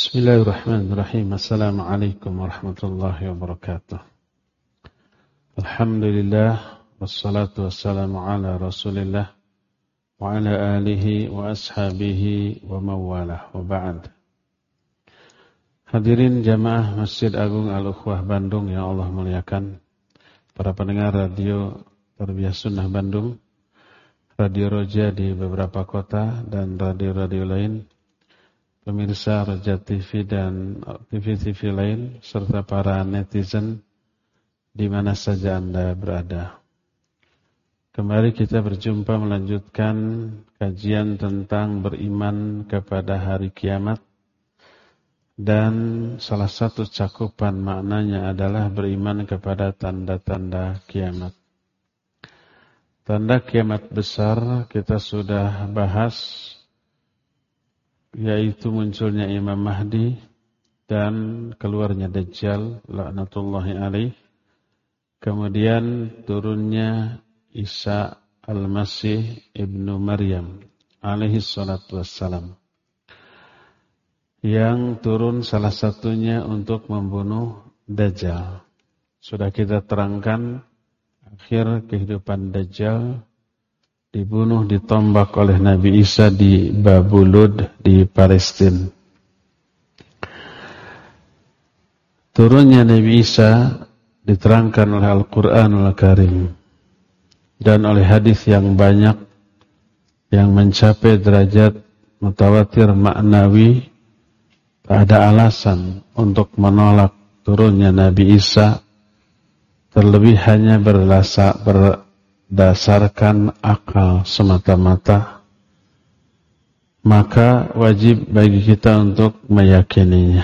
Bismillahirrahmanirrahim. Assalamualaikum warahmatullahi wabarakatuh. Alhamdulillah, wassalatu wassalamu ala rasulillah wa ala alihi wa ashabihi wa mawalah wa ba'd. Hadirin jamaah Masjid Agung Al-Ukhwah Bandung yang Allah muliakan, para pendengar radio Tarbiyah Sunnah Bandung, Radio Roja di beberapa kota dan radio-radio lain, pemirsa Roja TV dan TV-TV lain, serta para netizen di mana saja Anda berada. Kembali kita berjumpa melanjutkan kajian tentang beriman kepada hari kiamat, dan salah satu cakupan maknanya adalah beriman kepada tanda-tanda kiamat. Tanda kiamat besar kita sudah bahas, yaitu munculnya Imam Mahdi dan keluarnya Dajjal laknatullahi alaih, kemudian turunnya Isa Al-Masih Ibnu Maryam alaihi salatu wassalam, yang turun salah satunya untuk membunuh Dajjal. Sudah kita terangkan akhir kehidupan Dajjal, dibunuh, ditombak oleh Nabi Isa di Babulud di Palestina. Turunnya Nabi Isa diterangkan oleh Al-Quranul Karim dan oleh hadis yang banyak yang mencapai derajat mutawatir maknawi. Tak ada alasan untuk menolak turunnya Nabi Isa, terlebih hanya berdasarkan akal semata-mata, maka wajib bagi kita untuk meyakininya.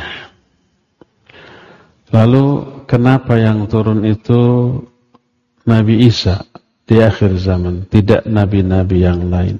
Lalu kenapa yang turun itu Nabi Isa di akhir zaman, tidak nabi-nabi yang lain?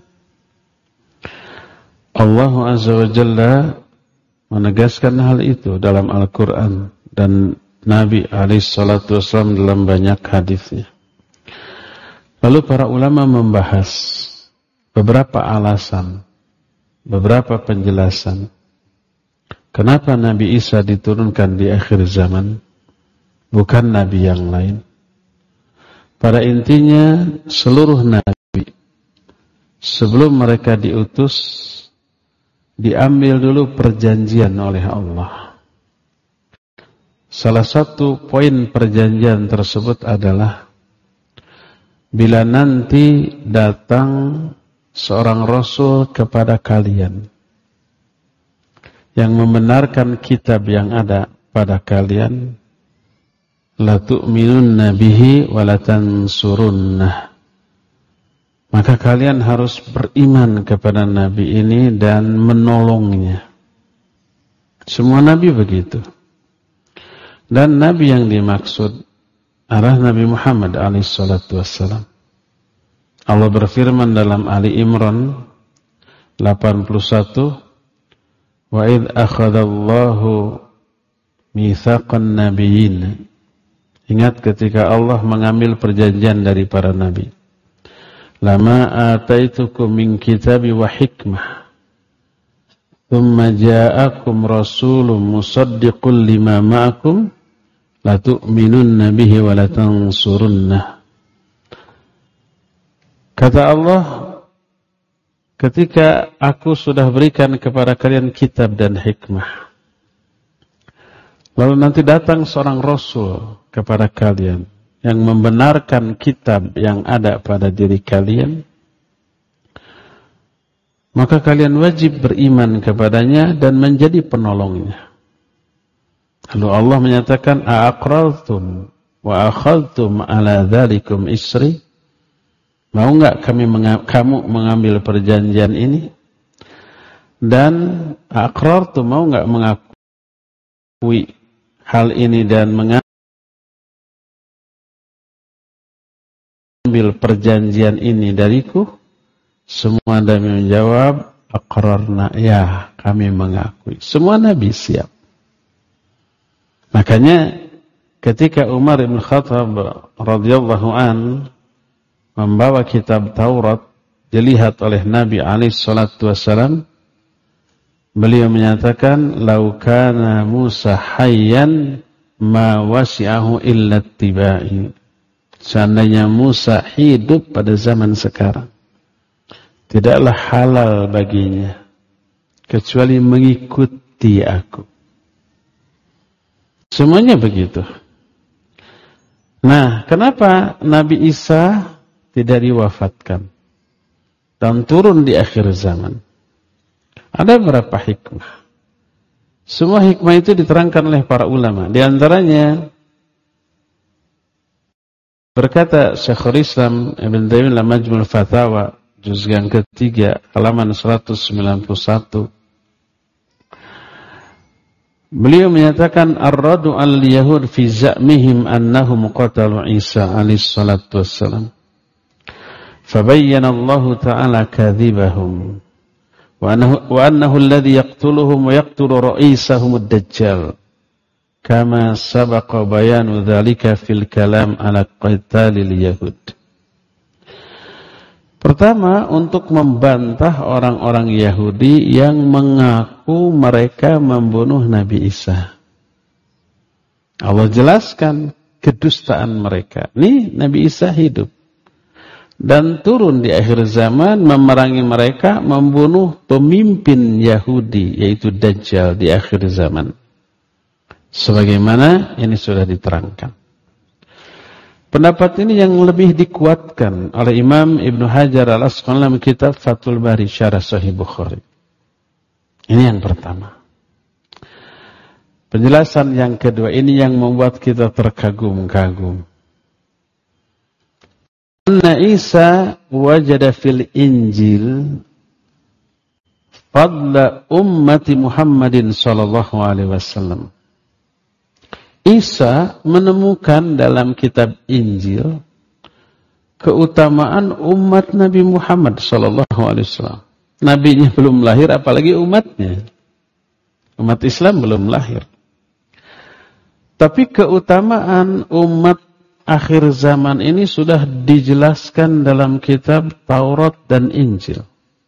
Allah Azza wa Jalla menegaskan hal itu dalam Al-Quran dan Nabi alaihissalatu wassalam dalam banyak hadisnya. Lalu para ulama membahas beberapa alasan, beberapa penjelasan kenapa Nabi Isa diturunkan di akhir zaman, bukan nabi yang lain. Pada intinya seluruh nabi sebelum mereka diutus diambil dulu perjanjian oleh Allah. Salah satu poin perjanjian tersebut adalah bila nanti datang seorang rasul kepada kalian yang membenarkan kitab yang ada pada kalian, la tu'minunna bihi wa la tansurunnah, maka kalian harus beriman kepada nabi ini dan menolongnya. Semua nabi begitu. Dan nabi yang dimaksud adalah Nabi Muhammad alaihissalatu wassalam. Allah berfirman dalam Ali Imran 81, wa idh akhadallahu mitsaqan nabiyyin. Ingat ketika Allah mengambil perjanjian dari para nabi. Lama ataitukum min kitabi wa hikmah, thumma ja'akum rasulun musaddiqun lima ma'akum, la tu'minunna bihi wa la tansurunnah. Kata Allah, ketika aku sudah berikan kepada kalian kitab dan hikmah, lalu nanti datang seorang rasul kepada kalian yang membenarkan kitab yang ada pada diri kalian, maka kalian wajib beriman kepadanya dan menjadi penolongnya. Lalu Allah menyatakan, a'aqrartum wa akhadtum ala dzalikum isri? Mau enggak kamu mengambil perjanjian ini? Dan a'aqrartum, mau enggak mengakui hal ini dan mengambil perjanjian ini dariku? Semua nabi menjawab, aqrarna, ya kami mengakui. Semua nabi siap. Makanya ketika Umar bin Khattab radhiyallahu an membawa kitab Taurat dilihat oleh Nabi alaihi salatu wasallam, Beliau menyatakan, "Lau kana Musa hayyan ma wasi'ahu illa ittiba'i." Seandainya Musa hidup pada zaman sekarang, tidaklah halal baginya kecuali mengikuti aku. Semuanya begitu. Nah, kenapa Nabi Isa tidak diwafatkan dan turun di akhir zaman? Ada beberapa hikmah. Semua hikmah itu diterangkan oleh para ulama. Di antaranya berkata Syekhul Islam Ibn Taimiyah dalam Majmu' al-Fatawa juz yang ketiga halaman 191. Beliau menyatakan ar-radu al-yahud fi za'mihim annahum qatalu Isa alaihi salatu wassalam. Fabayyana Allah ta'ala kadhibahum. وأنه الذي يقتلهم ويقتل رئيسهم الدجال كما سبق بيان ذلك في الكلام على قتال اليهود. Pertama, untuk membantah orang-orang Yahudi yang mengaku mereka membunuh Nabi Isa. Allah jelaskan kedustaan mereka. Nih, Nabi Isa hidup dan turun di akhir zaman memerangi mereka, membunuh pemimpin Yahudi yaitu Dajjal di akhir zaman. Sebagaimana ini sudah diterangkan. Pendapat ini yang lebih dikuatkan oleh Imam Ibn Hajar al-Asqalani dalam kitab Fathul Bari Syarah Sahih Bukhari. Ini yang pertama. Penjelasan yang kedua ini yang membuat kita terkagum-kagum. Anna Isa wajada fil Injil fadla ummati Muhammadin sallallahu alaihi wasallam. Isa menemukan dalam kitab Injil keutamaan umat Nabi Muhammad sallallahu alaihi wasallam. Nabinya belum lahir apalagi umatnya. Umat Islam belum lahir. Tapi keutamaan umat akhir zaman ini sudah dijelaskan dalam kitab Taurat dan Injil.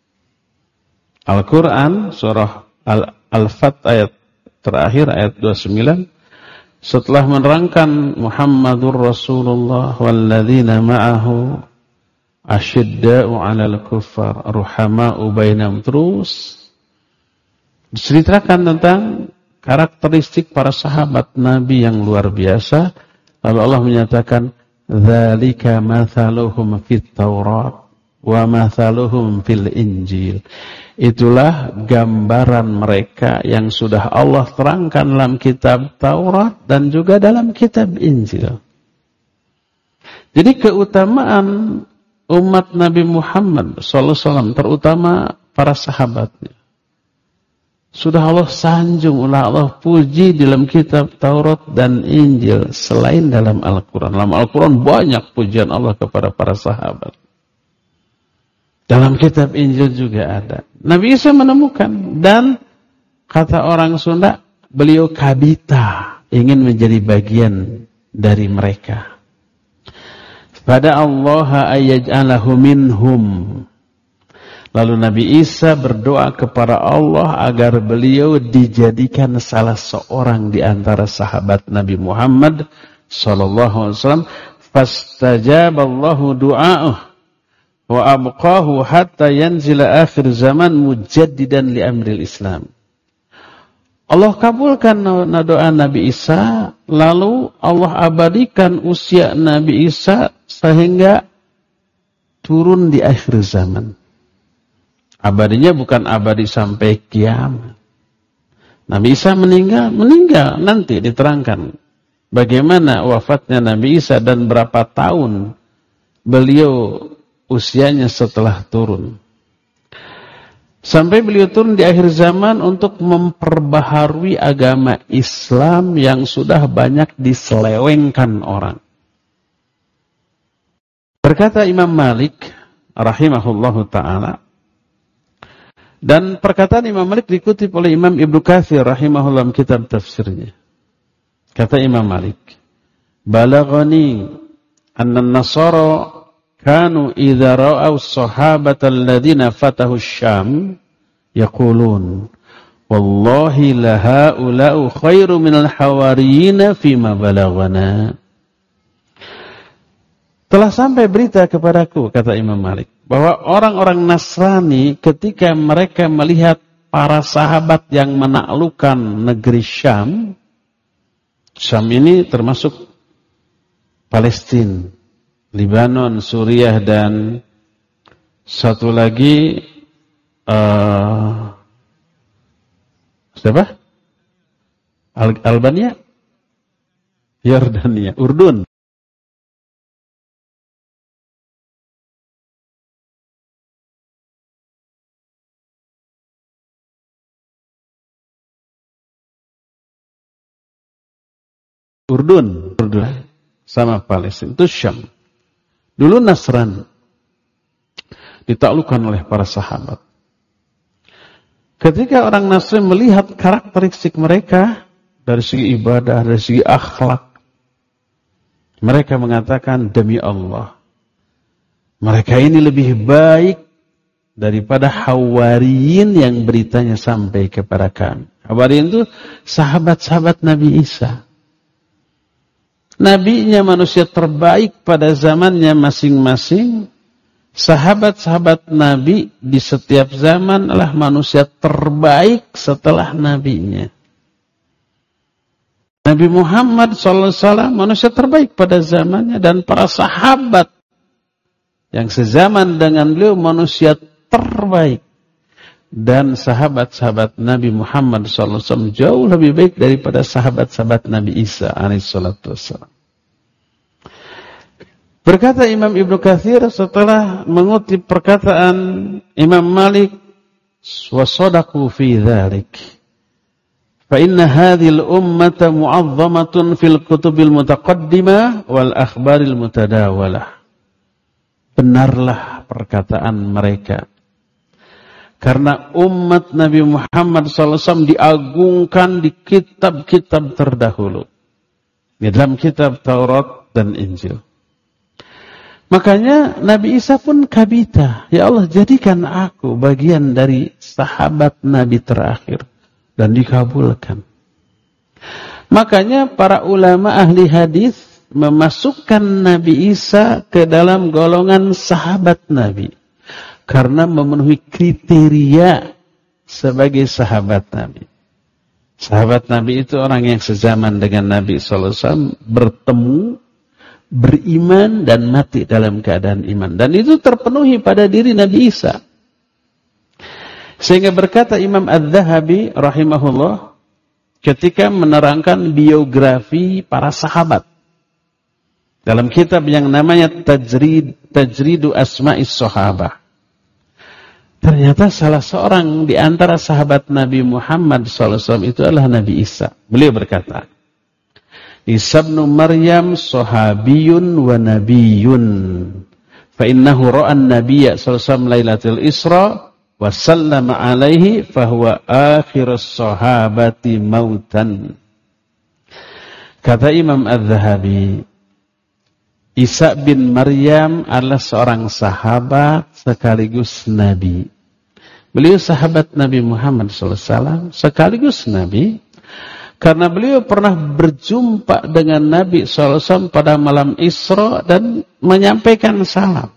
Al-Quran, surah Al-Fat ayat terakhir, ayat 29, setelah menerangkan Muhammadur Rasulullah walladzina ma'ahu asyidda'u 'alal kuffar ruhama'u bainahum, terus diceritakan tentang karakteristik para sahabat Nabi yang luar biasa. Lalu Allah menyatakan, "Dzalika mathaluhum fit Taurat wa mathaluhum fil Injil." Itulah gambaran mereka yang sudah Allah terangkan dalam kitab Taurat dan juga dalam kitab Injil. Jadi keutamaan umat Nabi Muhammad SAW, terutama para sahabatnya, sudah Allah sanjung, Allah puji dalam kitab Taurat dan Injil selain dalam Al-Quran. Dalam Al-Quran banyak pujian Allah kepada para sahabat. Dalam kitab Injil juga ada. Nabi Isa menemukan, dan kata orang Sunda, beliau kabita, ingin menjadi bagian dari mereka. Pada Allah ayyaj'alahu minhum. Lalu Nabi Isa berdoa kepada Allah agar beliau dijadikan salah seorang di antara sahabat Nabi Muhammad sallallahu alaihi wasallam. Fastajaballahu du'a'uh wa abqahu hatta yanzila akhir zaman mujaddidan li amril Islam. Allah kabulkan doa Nabi Isa, lalu Allah abadikan usia Nabi Isa sehingga turun di akhir zaman. Abadinya bukan abadi sampai kiamat. Nabi Isa meninggal nanti diterangkan bagaimana wafatnya Nabi Isa dan berapa tahun beliau usianya setelah turun. Sampai beliau turun di akhir zaman untuk memperbaharui agama Islam yang sudah banyak diselewengkan orang. Berkata Imam Malik rahimahullahu ta'ala, dan perkataan Imam Malik dikutip oleh Imam Ibnu Katsir rahimahullah dalam kitab tafsirnya. Kata Imam Malik, "Balaghani anna an-nasara kanu idza ra'aw as-sahabata alladziina fatahu asy-Syam yaqulun Wallahi lahaula'u khairu minal hawariyina fima balaghana. Telah sampai berita kepadaku, kata Imam Malik, bahwa orang-orang Nasrani ketika mereka melihat para sahabat yang menaklukkan negeri Syam, Syam ini termasuk Palestina, Libanon, Suriah, dan satu lagi siapa? Albania? Yordania, Urdun. Urdun sama Palestina itu Syam. Dulu Nasrani ditaklukkan oleh para sahabat. Ketika orang Nasrani melihat karakteristik mereka dari segi ibadah, dari segi akhlak, mereka mengatakan, demi Allah, mereka ini lebih baik daripada Hawariyin yang beritanya sampai kepada kami. Hawariyin itu sahabat-sahabat Nabi Isa. Nabinya manusia terbaik pada zamannya masing-masing. Sahabat-sahabat Nabi di setiap zaman adalah manusia terbaik setelah nabinya. Nabi Muhammad SAW manusia terbaik pada zamannya, dan para sahabat yang sezaman dengan beliau manusia terbaik. Dan sahabat-sahabat Nabi Muhammad SAW jauh lebih baik daripada sahabat-sahabat Nabi Isa alaihissalam. Berkata Imam Ibnu Katsir setelah mengutip perkataan Imam Malik, "Wasadaqu fi dzalik. Fa inna hadhil ummata mu'azzamatun fil kutubil mutaqaddimah wal akhbaril mutadawalah." Benarlah perkataan mereka. Karena umat Nabi Muhammad SAW diagungkan di kitab-kitab terdahulu. Di dalam kitab Taurat dan Injil. Makanya Nabi Isa pun kabita. Ya Allah, jadikan aku bagian dari sahabat Nabi terakhir. Dan dikabulkan. Makanya para ulama ahli hadis memasukkan Nabi Isa ke dalam golongan sahabat Nabi. Karena memenuhi kriteria sebagai sahabat Nabi. Sahabat Nabi itu orang yang sezaman dengan Nabi SAW, bertemu, beriman, dan mati dalam keadaan iman. Dan itu terpenuhi pada diri Nabi Isa. Sehingga berkata Imam Az-Zahabi rahimahullah, ketika menerangkan biografi para sahabat, dalam kitab yang namanya Tajridu Asma'is Sahabah, ternyata salah seorang di antara sahabat Nabi Muhammad SAW itu adalah Nabi Isa. Beliau berkata, Isa bin Maryam sahabiyun wa nabiyun. Fa innahu ra'an nabiyya sallallahu lailatul Isra wa sallama alaihi fa huwa akhirus sahabati mautan. Kata Imam Az-Zahabi, Isa bin Maryam adalah seorang sahabat sekaligus Nabi. Beliau sahabat Nabi Muhammad SAW sekaligus Nabi. Karena beliau pernah berjumpa dengan Nabi SAW pada malam Isra dan menyampaikan salam.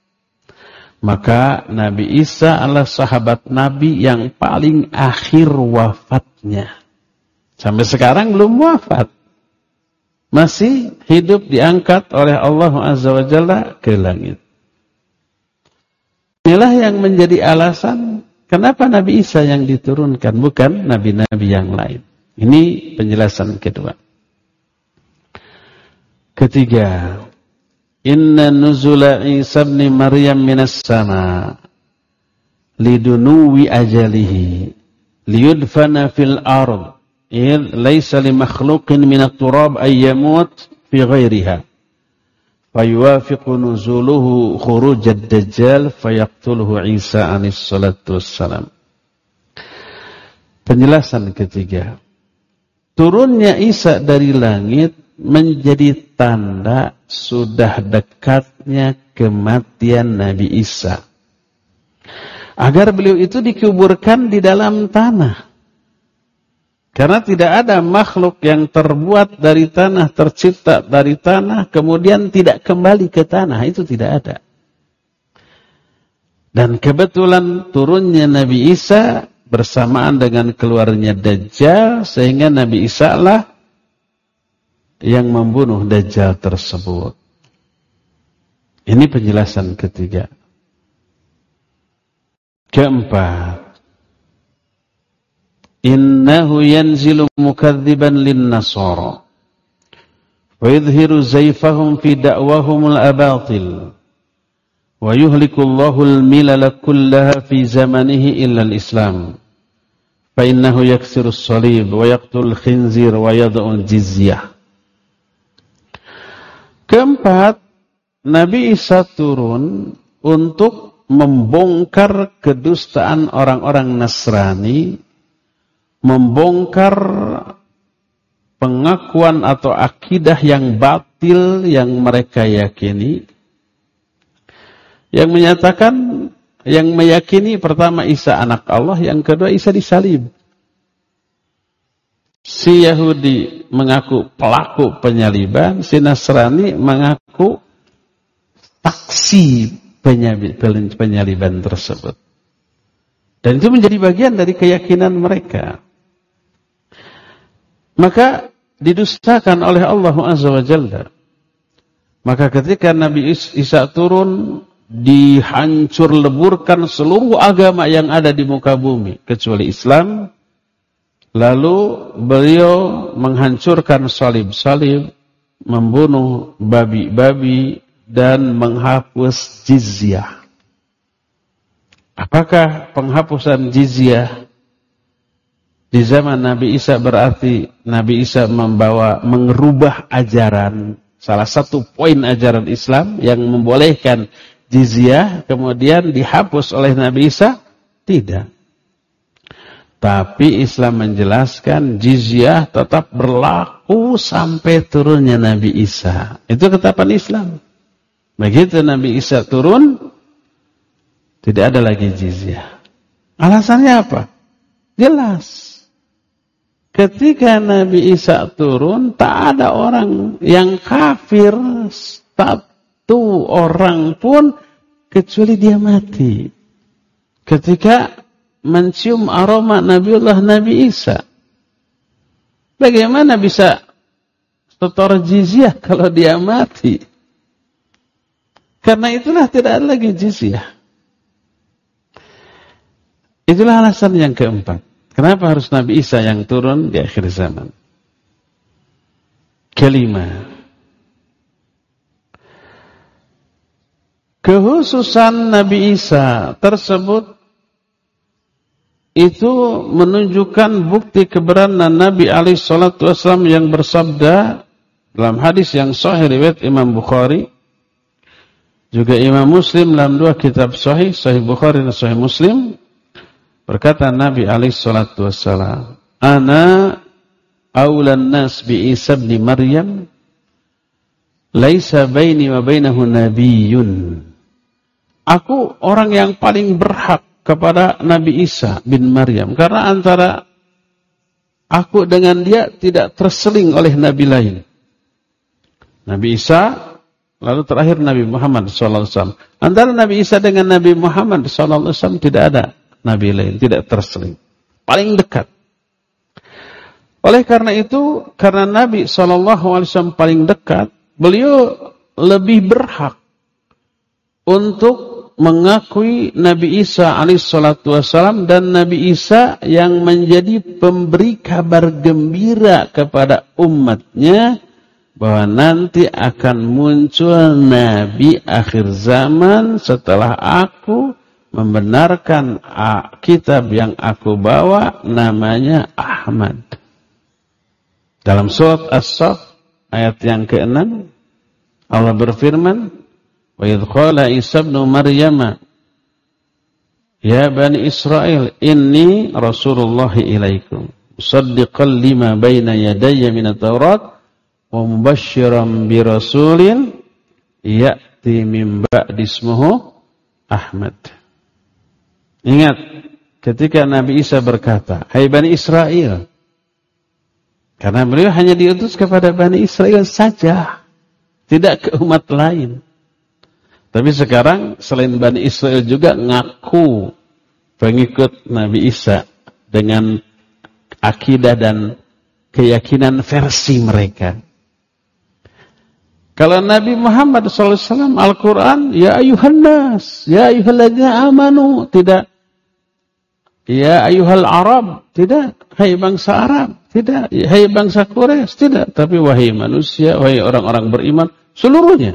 Maka Nabi Isa adalah sahabat Nabi yang paling akhir wafatnya. Sampai sekarang belum wafat. Masih hidup, diangkat oleh Allah Azza wa Jalla ke langit. Inilah yang menjadi alasan kenapa Nabi Isa yang diturunkan, bukan nabi-nabi yang lain. Ini penjelasan kedua. Ketiga, inna nuzula Isa ibn Maryam minas sama lidunuwi ajalihi liyudfana fil ard. Laisa li makhluqin min at-turab ay yamut fi ghairiha fayuwafiqu nuzuluhu khuruj ad-dajjal fayaqtuluhu Isa alayhi salatu wassalam. Penjelasan ketiga, turunnya Isa dari langit menjadi tanda sudah dekatnya kematian Nabi Isa, agar beliau itu dikuburkan di dalam tanah. Karena tidak ada makhluk yang terbuat dari tanah, tercipta dari tanah, kemudian tidak kembali ke tanah. Itu tidak ada. Dan kebetulan turunnya Nabi Isa bersamaan dengan keluarnya Dajjal, sehingga Nabi Isa lah yang membunuh Dajjal tersebut. Ini penjelasan ketiga. Keempat, innahu yanzilu mukadziban lin-nasara wa yudhiru zayfahum fi da'wahumul abatil wa yuhlikullahu al-milala kullaha fi zamanihi illa al-islam fa innahu yaksiru as-salib wa yaqtul khinzir wa yad'u al-jizyah. Keempat, Nabi Isa turun untuk membongkar kedustaan orang-orang Nasrani, membongkar pengakuan atau akidah yang batil yang mereka yakini, yang menyatakan, yang meyakini pertama Isa anak Allah, yang kedua Isa disalib. Si Yahudi mengaku pelaku penyaliban, si Nasrani mengaku saksi penyaliban tersebut. Dan itu menjadi bagian dari keyakinan mereka. Maka didustakan oleh Allah Azza wa Jalla. Maka ketika Nabi Isa turun, dihancur leburkan seluruh agama yang ada di muka bumi kecuali Islam. Lalu beliau menghancurkan salib-salib, membunuh babi-babi, dan menghapus jizyah. Apakah penghapusan jizyah di zaman Nabi Isa berarti Nabi Isa mengubah ajaran, salah satu poin ajaran Islam yang membolehkan jizyah kemudian dihapus oleh Nabi Isa? Tidak. Tapi Islam menjelaskan jizyah tetap berlaku sampai turunnya Nabi Isa. Itu ketetapan Islam. Begitu Nabi Isa turun, tidak ada lagi jizyah. Alasannya apa? Jelas. Ketika Nabi Isa turun, tak ada orang yang kafir, satu orang pun, kecuali dia mati. Ketika mencium aroma Nabiullah Nabi Isa. Bagaimana bisa setor jizyah kalau dia mati? Karena itulah tidak ada lagi jizyah. Itulah alasan yang keempat. Kenapa harus Nabi Isa yang turun di akhir zaman? Kelima, kehususan Nabi Isa tersebut itu menunjukkan bukti kebenaran Nabi alaihi salatu wasallam yang bersabda dalam hadis yang sahih riwayat Imam Bukhari, juga Imam Muslim dalam dua kitab sahih, Sahih Bukhari dan Sahih Muslim, berkata Nabi alaihi salatu wassalam, "Ana aulan nas bi Isa bin Maryam, laisa baini wa bainahu nabiyyun." Aku orang yang paling berhak kepada Nabi Isa bin Maryam, karena antara aku dengan dia tidak terseling oleh nabi lain. Nabi Isa, lalu terakhir Nabi Muhammad SAW. Antara Nabi Isa dengan Nabi Muhammad SAW tidak ada nabi lain, tidak terseling. Paling dekat. Oleh karena itu, karena Nabi SAW paling dekat, beliau lebih berhak untuk mengakui Nabi Isa alaihissalam dan Nabi Isa yang menjadi pemberi kabar gembira kepada umatnya bahwa nanti akan muncul Nabi akhir zaman setelah aku, membenarkan kitab yang aku bawa, namanya Ahmad. Dalam surat As-Saff ayat yang ke-6 Allah berfirman, "Wa idh qala Isa ibnu Maryam ya bani Israil inni Rasulullah ilaikum musaddiqan lima baina yadayya minat Taurat wa mubasysyiran bi rasulin ya'ti min ba'di ismuhu Ahmad." Ingat ketika Nabi Isa berkata, "Hai Bani Israel, Karena beliau hanya diutus kepada Bani Israel saja, tidak ke umat lain. Tapi sekarang selain Bani Israel juga ngaku pengikut Nabi Isa dengan akidah dan keyakinan versi mereka. Kalau Nabi Muhammad SAW Al-Quran, ya ayuhan nas, ya ayuhalladzina amanu, tidak. Ya ayuhal Arab, tidak. Hai bangsa Arab, tidak. Hai bangsa Quraisy, tidak. Tapi wahai manusia, wahai orang-orang beriman, seluruhnya.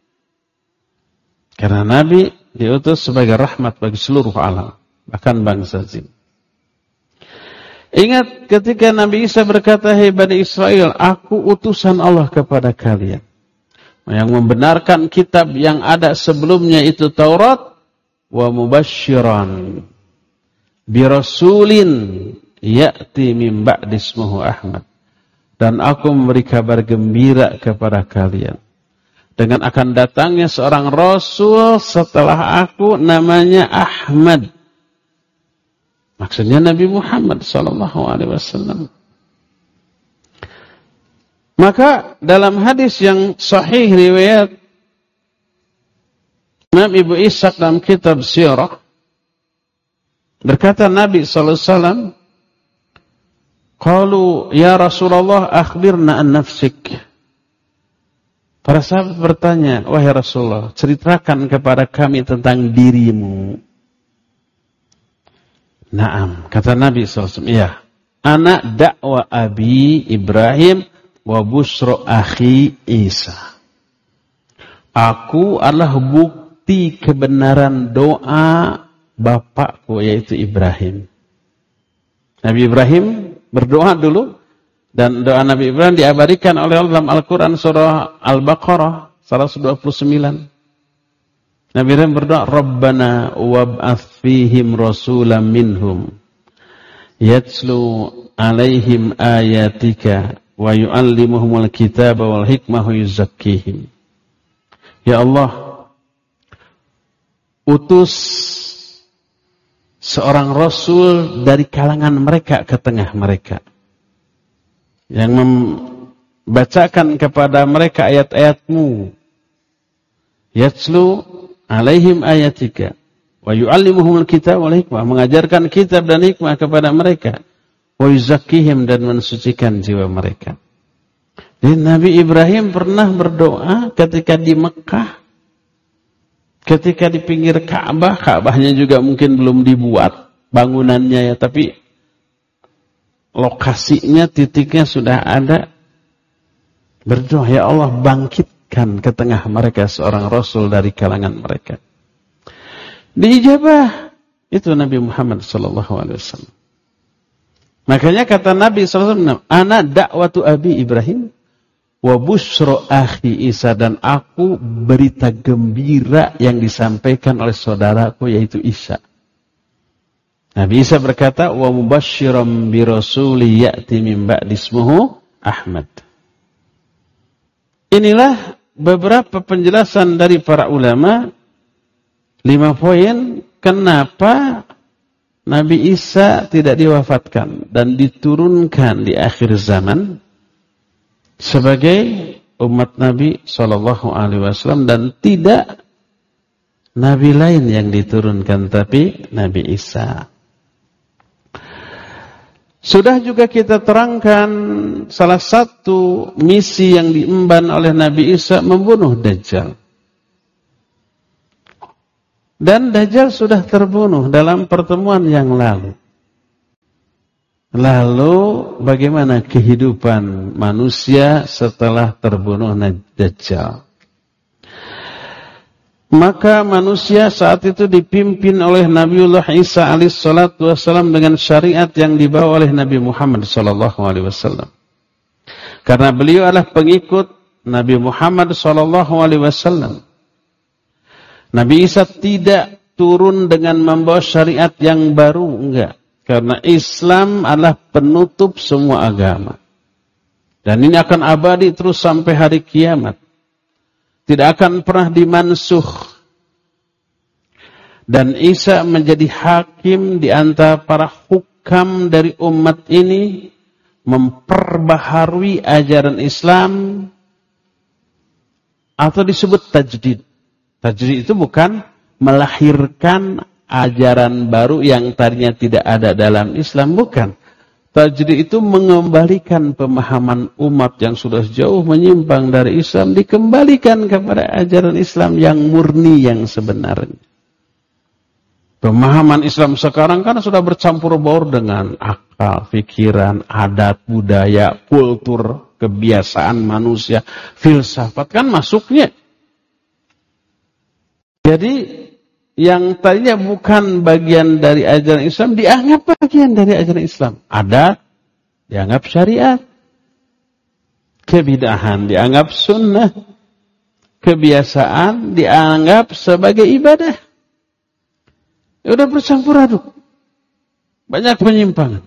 Karena Nabi diutus sebagai rahmat bagi seluruh alam, bahkan bangsa jin. Ingat ketika Nabi Isa berkata, hai Bani Israel, aku utusan Allah kepada kalian. Yang membenarkan kitab yang ada sebelumnya itu Taurat, wa mubasysyiran birasulin ya'ti min ba'di ismuhu Ahmad. Dan aku memberi kabar gembira kepada kalian dengan akan datangnya seorang rasul setelah aku, namanya Ahmad. Maksudnya Nabi Muhammad SAW. Maka dalam hadis yang sahih riwayat Imam Ibnu Ishaq dalam kitab Sirah, berkata Nabi SAW, qalu ya Rasulullah akhbirna an nafsik. Para sahabat bertanya, wahai Rasulullah, ceritakan kepada kami tentang dirimu. Naam, kata Nabi SAW, ya, ana da'wa abi Ibrahim wa busra akhi Isa. Aku adalah bukti kebenaran doa bapakku, yaitu Ibrahim. Nabi Ibrahim berdoa dulu, dan doa Nabi Ibrahim diabadikan oleh Allah dalam Al-Quran surah Al-Baqarah 129. Nabi Ibrahim berdoa, Rabbana wab'ath fihim rasulam minhum yatslu alaihim ayatika wa yu'allimuhumul kitaba wal hikmah wa yuzakkihim. Ya Allah, utus seorang rasul dari kalangan mereka ke tengah mereka, yang membacakan kepada mereka ayat-ayatmu, yatslu alaihim ayatika wa yu'allimuhumul kitab wal hikmah, mengajarkan kitab dan hikmah kepada mereka, wa yuzakkihim, dan mensucikan jiwa mereka. Jadi Nabi Ibrahim pernah berdoa ketika di Mekah, ketika di pinggir Ka'bah. Ka'bahnya juga mungkin belum dibuat bangunannya ya, tapi lokasinya, titiknya sudah ada. Berdoa, ya Allah, bangkitkan ke tengah mereka seorang rasul dari kalangan mereka. Diijabah itu Nabi Muhammad SAW. Makanya kata Nabi SAW, ana da'watu abi Ibrahim wa busra akhi Isa, dan aku berita gembira yang disampaikan oleh saudaraku yaitu Isa. Nabi Isa berkata, wa mubasysyiran bi rasuli ya'ti min ba'di ismuhu Ahmad. Inilah beberapa penjelasan dari para ulama, 5 poin kenapa Nabi Isa tidak diwafatkan dan diturunkan di akhir zaman sebagai umat Nabi SAW, dan tidak Nabi lain yang diturunkan, tapi Nabi Isa. Sudah juga kita terangkan salah satu misi yang diemban oleh Nabi Isa, membunuh Dajjal. Dan Dajjal sudah terbunuh dalam pertemuan yang lalu. Lalu bagaimana kehidupan manusia setelah terbunuh Dajjal? Maka manusia saat itu dipimpin oleh Nabiullah Isa alaihissalatu wassalam dengan syariat yang dibawa oleh Nabi Muhammad sallallahu alaihi wasallam. Karena beliau adalah pengikut Nabi Muhammad sallallahu alaihi wasallam. Nabi Isa tidak turun dengan membawa syariat yang baru, enggak. Karena Islam adalah penutup semua agama. Dan ini akan abadi terus sampai hari kiamat. Tidak akan pernah dimansuh. Dan Isa menjadi hakim di antara para hukam dari umat ini, memperbaharui ajaran Islam atau disebut tajdid. Tajdid itu bukan melahirkan ajaran baru yang tadinya tidak ada dalam Islam, bukan. Tajdid itu mengembalikan pemahaman umat yang sudah jauh menyimpang dari Islam, dikembalikan kepada ajaran Islam yang murni, yang sebenarnya. Pemahaman Islam sekarang kan sudah bercampur baur dengan akal, pikiran, adat, budaya, kultur, kebiasaan manusia, filsafat kan masuknya. Jadi yang tadinya bukan bagian dari ajaran Islam dianggap bagian dari ajaran Islam. Adat dianggap syariat. Kebidahan dianggap sunnah. Kebiasaan dianggap sebagai ibadah. Ya udah bercampur aduk. Banyak penyimpangan.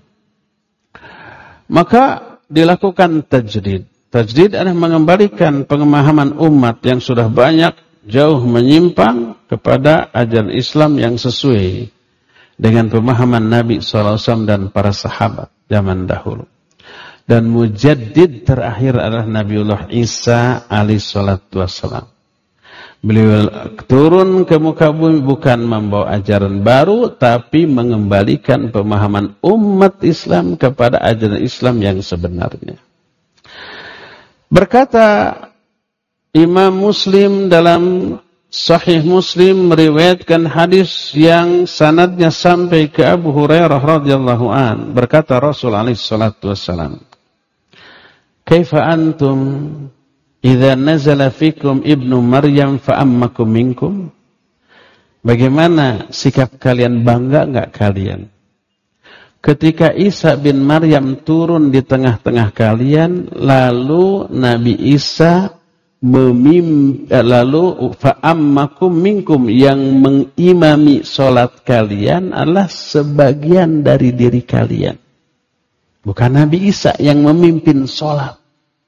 Maka dilakukan tajdid. Tajdid adalah mengembalikan pemahaman umat yang sudah banyak jauh menyimpang kepada ajaran Islam yang sesuai dengan pemahaman Nabi SAW dan para sahabat zaman dahulu. Dan mujaddid terakhir adalah Nabiullah Isa alaihi salatu wassalam. Beliau turun ke muka bumi bukan membawa ajaran baru, tapi mengembalikan pemahaman umat Islam kepada ajaran Islam yang sebenarnya. Berkata Imam Muslim dalam Sahih Muslim meriwayatkan hadis yang sanadnya sampai ke Abu Hurairah radhiyallahu an. Berkata Rasul alaihi salatu wassalam, "Kaifa antum idza nazala fikum ibnu Maryam fa ammakum minkum?" Bagaimana sikap kalian, bangga enggak kalian ketika Isa bin Maryam turun di tengah-tengah kalian, lalu Nabi Isa lalu fa'ammakum minkum, yang mengimami solat kalian adalah sebagian dari diri kalian. Bukan Nabi Isa yang memimpin solat.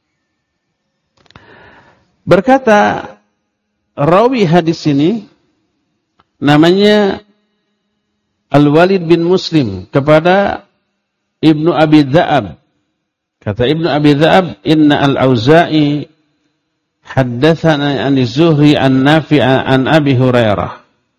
Berkata rawi hadis ini, namanya Al-Walid bin Muslim, kepada Ibnu Abi Dza'ab. Kata Ibnu Abi Dza'ab, inna al-Auza'i haddatsana an Zuhri an Nafi' an Abi Hurairah.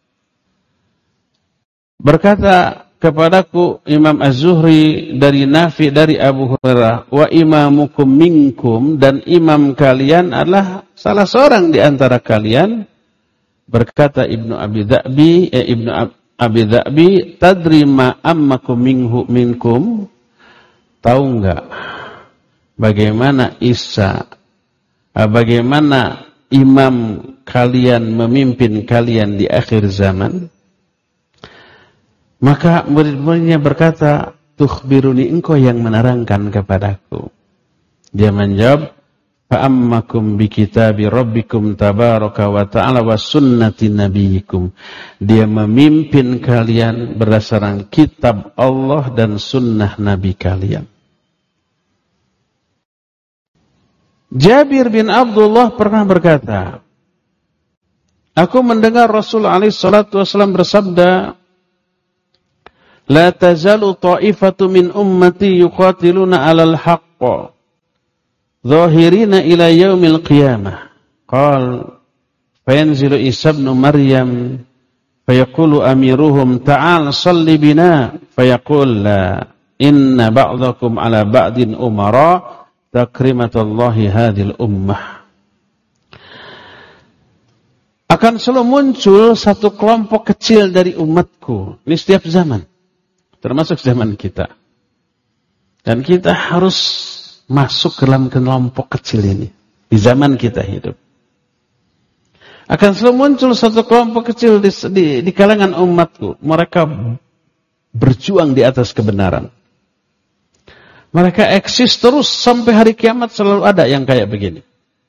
Berkata kepadaku Imam Az-Zuhri dari Nafi' dari Abu Hurairah, wa imamukum minkum, dan imam kalian adalah salah seorang di antara kalian. Berkata Ibnu Abi Dza'bi, tadri ma ammakum minkum, tahu enggak bagaimana bagaimana imam kalian memimpin kalian di akhir zaman? Maka murid-muridnya berkata, tukhbiruni, engkau yang menerangkan kepadaku. Dia menjawab, fa'ammakum bi kitabi rabbikum tabaraka wa ta'ala wa sunnati nabiyikum. Dia memimpin kalian berdasarkan kitab Allah dan sunnah Nabi kalian. Jabir bin Abdullah pernah berkata, aku mendengar Rasul alaihi salatu wasallam bersabda, la tazalu ta'ifatu min ummati yuqatiluna 'alal haqq zahirina ila yaumil qiyamah. Qal fayanzilu Isa ibn Maryam fayaqulu amiruhum ta'al salli bina fayaqul la inna ba'dakum 'ala ba'din umara takrimatullahi hadhil ummah. Akan selalu muncul satu kelompok kecil dari umatku. Ini setiap zaman, termasuk zaman kita. Dan kita harus masuk ke dalam kelompok kecil ini di zaman kita hidup. Akan selalu muncul satu kelompok kecil di kalangan umatku. Mereka berjuang di atas kebenaran. Mereka eksis terus sampai hari kiamat, selalu ada yang kayak begini.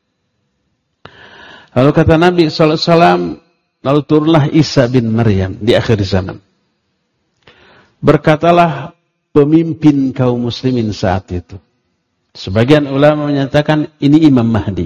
Lalu kata Nabi SAW, lalu turunlah Isa bin Maryam di akhir zaman. Berkatalah pemimpin kaum muslimin saat itu. Sebagian ulama menyatakan ini Imam Mahdi.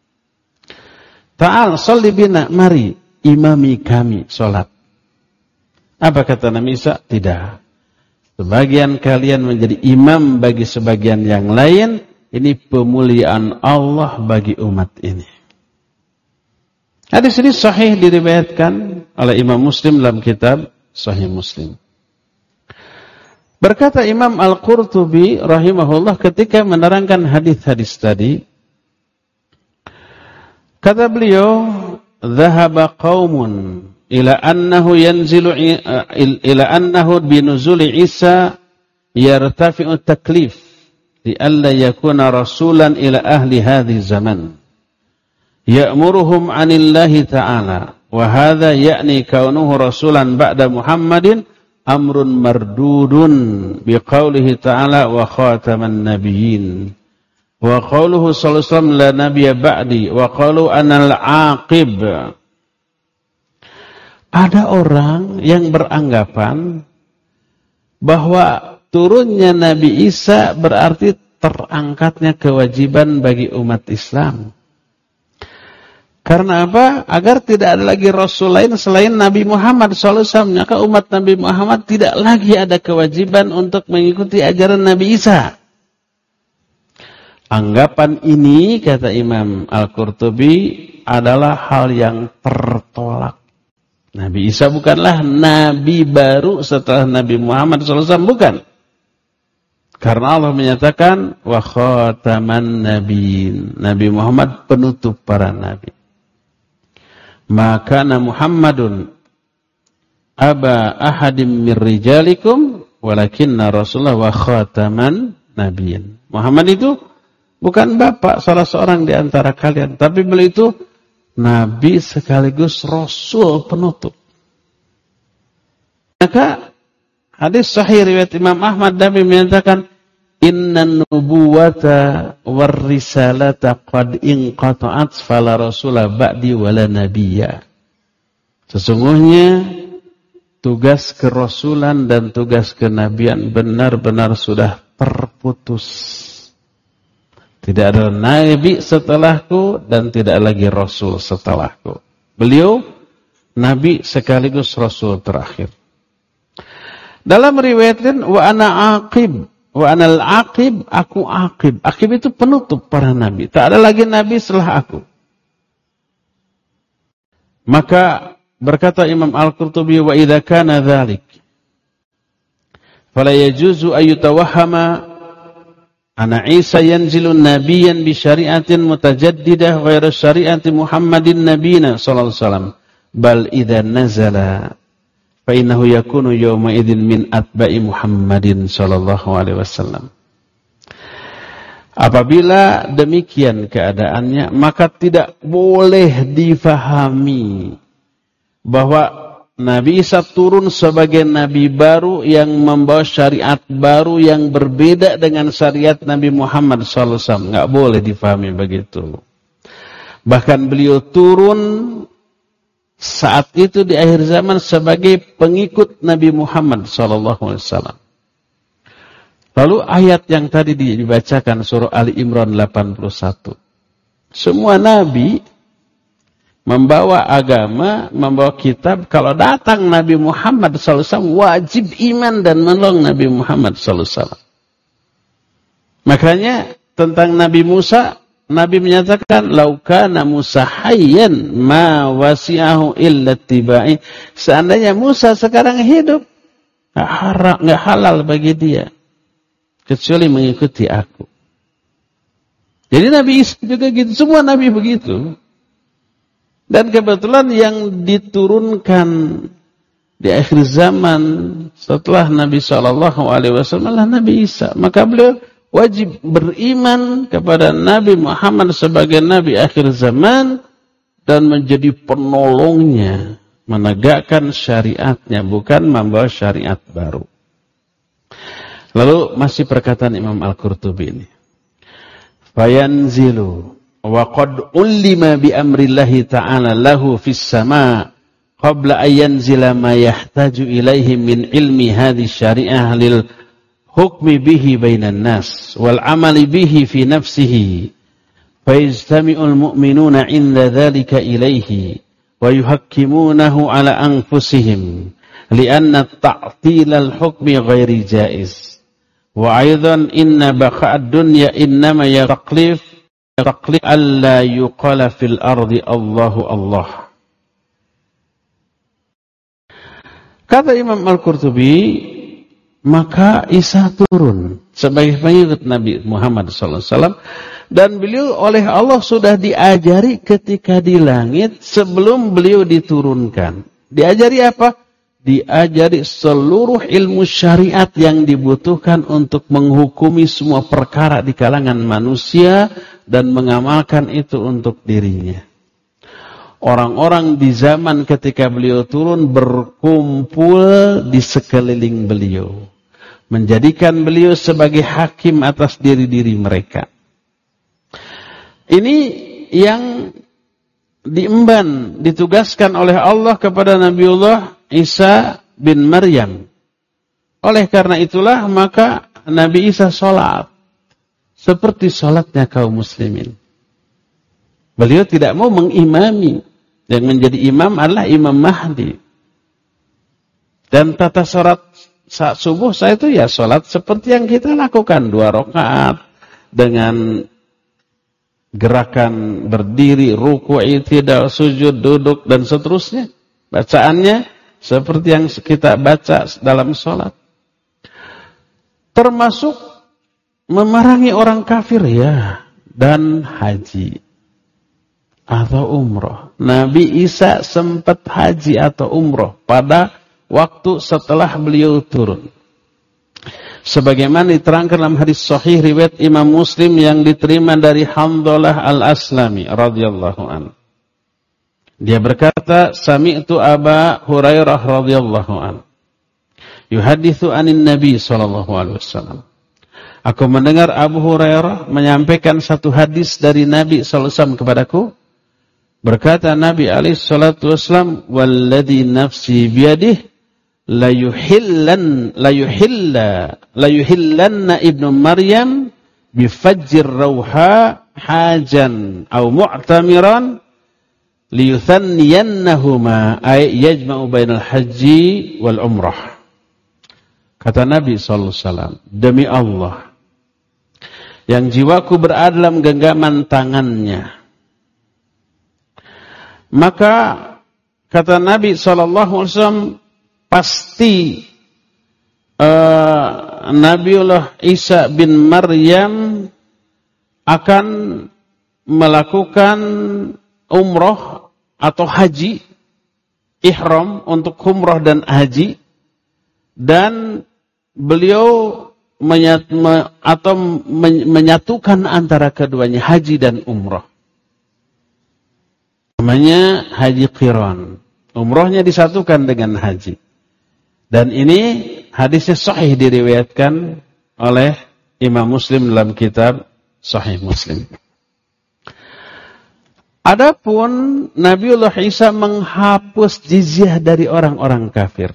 Ta'al sholli bina, mari imami kami sholat. Apa kata Nabi Isa? Tidak. sebagian kalian menjadi imam bagi sebagian yang lain, ini pemuliaan Allah bagi umat ini. Hadis ini sahih diriwayatkan oleh Imam Muslim dalam kitab Sahih Muslim. Berkata Imam Al-Qurtubi rahimahullah ketika menerangkan hadis-hadis tadi, kata beliau, "Dhahaba qaumun ila annahu binuzuli Isa yartafi'u taklif li'alla yakuna rasulan ila ahli hadhi zaman ya'muruhum 'anillahi ta'ala wa hadha ya'ni kaunuhu rasulan ba'da Muhammadin amrun mardudun biqaulihi ta'ala wa khataman nabiyyin wa qauluhu sallallahu alaihi wasallam la nabiyya ba'di wa qalu anal aqib." Ada orang yang beranggapan bahwa turunnya Nabi Isa berarti terangkatnya kewajiban bagi umat Islam. Karena apa? Agar tidak ada lagi Rasul lain selain Nabi Muhammad SAW. Maka umat Nabi Muhammad tidak lagi ada kewajiban untuk mengikuti ajaran Nabi Isa. Anggapan ini, kata Imam Al-Qurtubi, adalah hal yang tertolak. Nabi Isa bukanlah Nabi baru setelah Nabi Muhammad SAW, bukan. Karena Allah menyatakan, wa khataman nabiyyin. Nabi Muhammad penutup para nabi. Maka Muhammadun aba ahadim mir rijalikum walakinna Rasulullah wa khataman nabiyyin. Muhammad itu bukan bapak salah seorang di antara kalian, tapi beliau itu Nabi sekaligus Rasul penutup. Maka hadis sahih riwayat Imam Ahmad, Nabi menyatakan, innan nubuwata war risalata qad inqata'at fala rasula ba'di wala nabiyya. Sesungguhnya tugas kerasulan dan tugas kenabian benar-benar sudah terputus. Tidak ada nabi setelahku dan tidak lagi rasul setelahku. Beliau nabi sekaligus rasul terakhir. Dalam riwayatkan wa ana aqib, wa anal aqib, aku aqib. Aqib itu penutup para nabi. Tak ada lagi nabi setelah aku. Maka berkata Imam Al-Qurtubi, wa idza kana dzalik fala yajuzu ayyutawahhama ana Isa yanzilu nabiyyan bi syari'atin mutajaddidah ghairu syari'ati Muhammadin nabiyina sallallahu alaihi wasallam bal idza nazala fa innahu yakunu yawma idzin min atba'i Muhammadin sallallahu alaihi wasallam. Apabila demikian keadaannya, maka tidak boleh difahami bahwa Nabi Isa turun sebagai Nabi baru yang membawa syariat baru yang berbeda dengan syariat Nabi Muhammad SAW. Nggak boleh difahami begitu. Bahkan beliau turun saat itu di akhir zaman sebagai pengikut Nabi Muhammad SAW. Lalu ayat yang tadi dibacakan surah Ali Imran 81. Semua Nabi membawa agama, membawa kitab. Kalau datang Nabi Muhammad SAW, wajib iman dan menolong Nabi Muhammad SAW. Makanya tentang Nabi Musa, Nabi menyatakan, laukana Musa hayyan ma wasi'ahu illa tibai. Seandainya Musa sekarang hidup, nggak halal bagi dia kecuali mengikuti aku. Jadi Nabi Isa juga gitu, semua Nabi begitu. Dan kebetulan yang diturunkan di akhir zaman setelah Nabi SAW adalah Nabi Isa. Maka beliau wajib beriman kepada Nabi Muhammad sebagai Nabi akhir zaman dan menjadi penolongnya, menegakkan syariatnya, bukan membawa syariat baru. Lalu masih perkataan Imam Al-Qurtubi ini. Fayanzilu wa qad ulima bi amrillahi ta'ala lahu fis sama' qabla an yanzila ma yahtaju ilaihi min ilmi hadhihi syari'ah lil hukmi bihi bainan nas wal amali bihi fi nafsihi fa yajtami'ul mu'minuna 'inda dhalika ilaihi wa yuhakkimunahu ala anfusihim li'anna ta'tilal hukmi ghairi jaiz. Wa aidan inna baqa'ad dunya innama yaqlif alla yuqala fil ardi Allahu Allah. Kata Imam Al-Qurtubi, maka Isa turun sebagai pengikut Nabi Muhammad SAW, dan beliau oleh Allah sudah diajari ketika di langit sebelum beliau diturunkan. Diajari apa? Diajari seluruh ilmu syariat yang dibutuhkan untuk menghukumi semua perkara di kalangan manusia dan mengamalkan itu untuk dirinya. Orang-orang di zaman ketika beliau turun berkumpul di sekeliling beliau, menjadikan beliau sebagai hakim atas diri-diri mereka. Ini yang diemban, ditugaskan oleh Allah kepada Nabiullah Isa bin Maryam. Oleh karena itulah maka Nabi Isa sholat seperti sholatnya kaum muslimin. Beliau tidak mau mengimami. Yang menjadi imam adalah Imam Mahdi. Dan tata sholat saat subuh saya itu ya sholat seperti yang kita lakukan, 2 rakaat dengan gerakan berdiri, ruku', i'tidal, sujud, duduk dan seterusnya. Bacaannya seperti yang kita baca dalam sholat. Termasuk memerangi orang kafir ya, dan haji atau umroh. Nabi Isa sempat haji atau umroh pada waktu setelah beliau turun. Sebagaimana diterangkan dalam hadis sahih riwayat Imam Muslim yang diterima dari Hamdalah Al-Aslami radhiyallahu anhu. Dia berkata, sami'tu Aba Hurairah radhiyallahu anhu yuhaditsu anin Nabi sallallahu alaihi wasallam. Aku mendengar Abu Hurairah menyampaikan satu hadis dari Nabi sallallahu alaihi wasallam kepadaku. Berkata Nabi alaihi salatu wasallam, walladzi nafsi biyadihi la yuhillanna ibnu Maryam bifajjir rauha hajan au mu'tamiran liyuthanniyannahuma ay yajma'u bainal haji wal umrah. Kata Nabi sallallahu alaihi wasallam, demi Allah yang jiwaku berada dalam genggaman tangannya, maka kata Nabi SAW, pasti Nabiullah Isa bin Maryam akan melakukan umroh atau haji, ihram untuk umroh dan haji, dan beliau menyatukan antara keduanya, haji dan umroh. Namanya haji qiran. Umrohnya disatukan dengan haji. Dan ini hadisnya sahih diriwayatkan oleh Imam Muslim dalam kitab Sahih Muslim. Adapun Nabiullah Isa menghapus jizyah dari orang-orang kafir.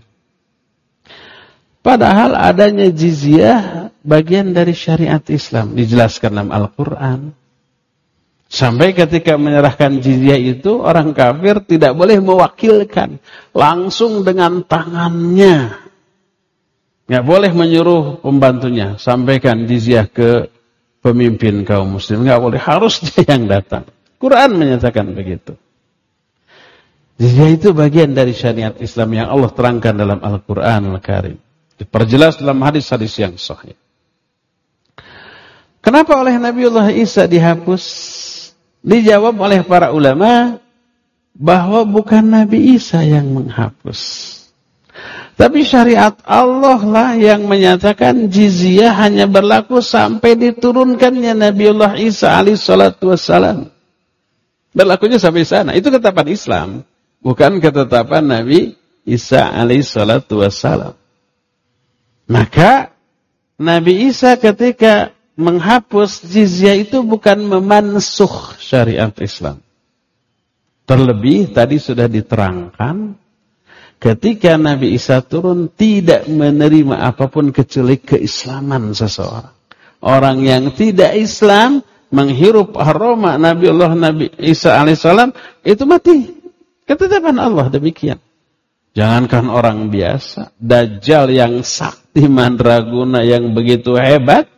Padahal adanya jizyah bagian dari syariat Islam, dijelaskan dalam Al-Quran. Sampai ketika menyerahkan jizyah itu, orang kafir tidak boleh mewakilkan langsung dengan tangannya. Nggak boleh menyuruh pembantunya, sampaikan jizyah ke pemimpin kaum muslim. Nggak boleh, harus dia yang datang. Quran menyatakan begitu. Jizyah itu bagian dari syariat Islam yang Allah terangkan dalam Al-Quran Al-Karim. Diperjelas dalam hadis-hadis yang sahih. Kenapa oleh Nabiullah Isa dihapus? Dijawab oleh para ulama bahwa bukan Nabi Isa yang menghapus, tapi syariat Allah lah yang menyatakan jizyah hanya berlaku sampai diturunkannya Nabiullah Isa alaihi salatu wassalam. Berlakunya sampai sana. Itu ketetapan Islam, bukan ketetapan Nabi Isa alaihi salatu wassalam. Maka Nabi Isa ketika menghapus jizyah itu bukan memansuh syariat Islam. Terlebih tadi sudah diterangkan, ketika Nabi Isa turun tidak menerima apapun kecuali keislaman seseorang. Orang yang tidak Islam menghirup aroma Nabi Isa alaihissalam itu mati. Ketetapan Allah demikian. Jangankan orang biasa, Dajjal yang sakti mandraguna yang begitu hebat,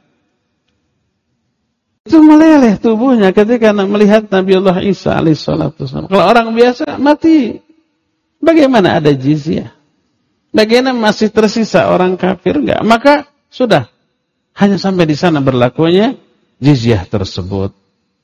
itu meleleh tubuhnya ketika melihat Nabiullah Isa alaihissalam. Kalau orang biasa mati, bagaimana ada jizyah? Bagaimana masih tersisa orang kafir? Enggak. Maka sudah, hanya sampai di sana berlakunya jizyah tersebut.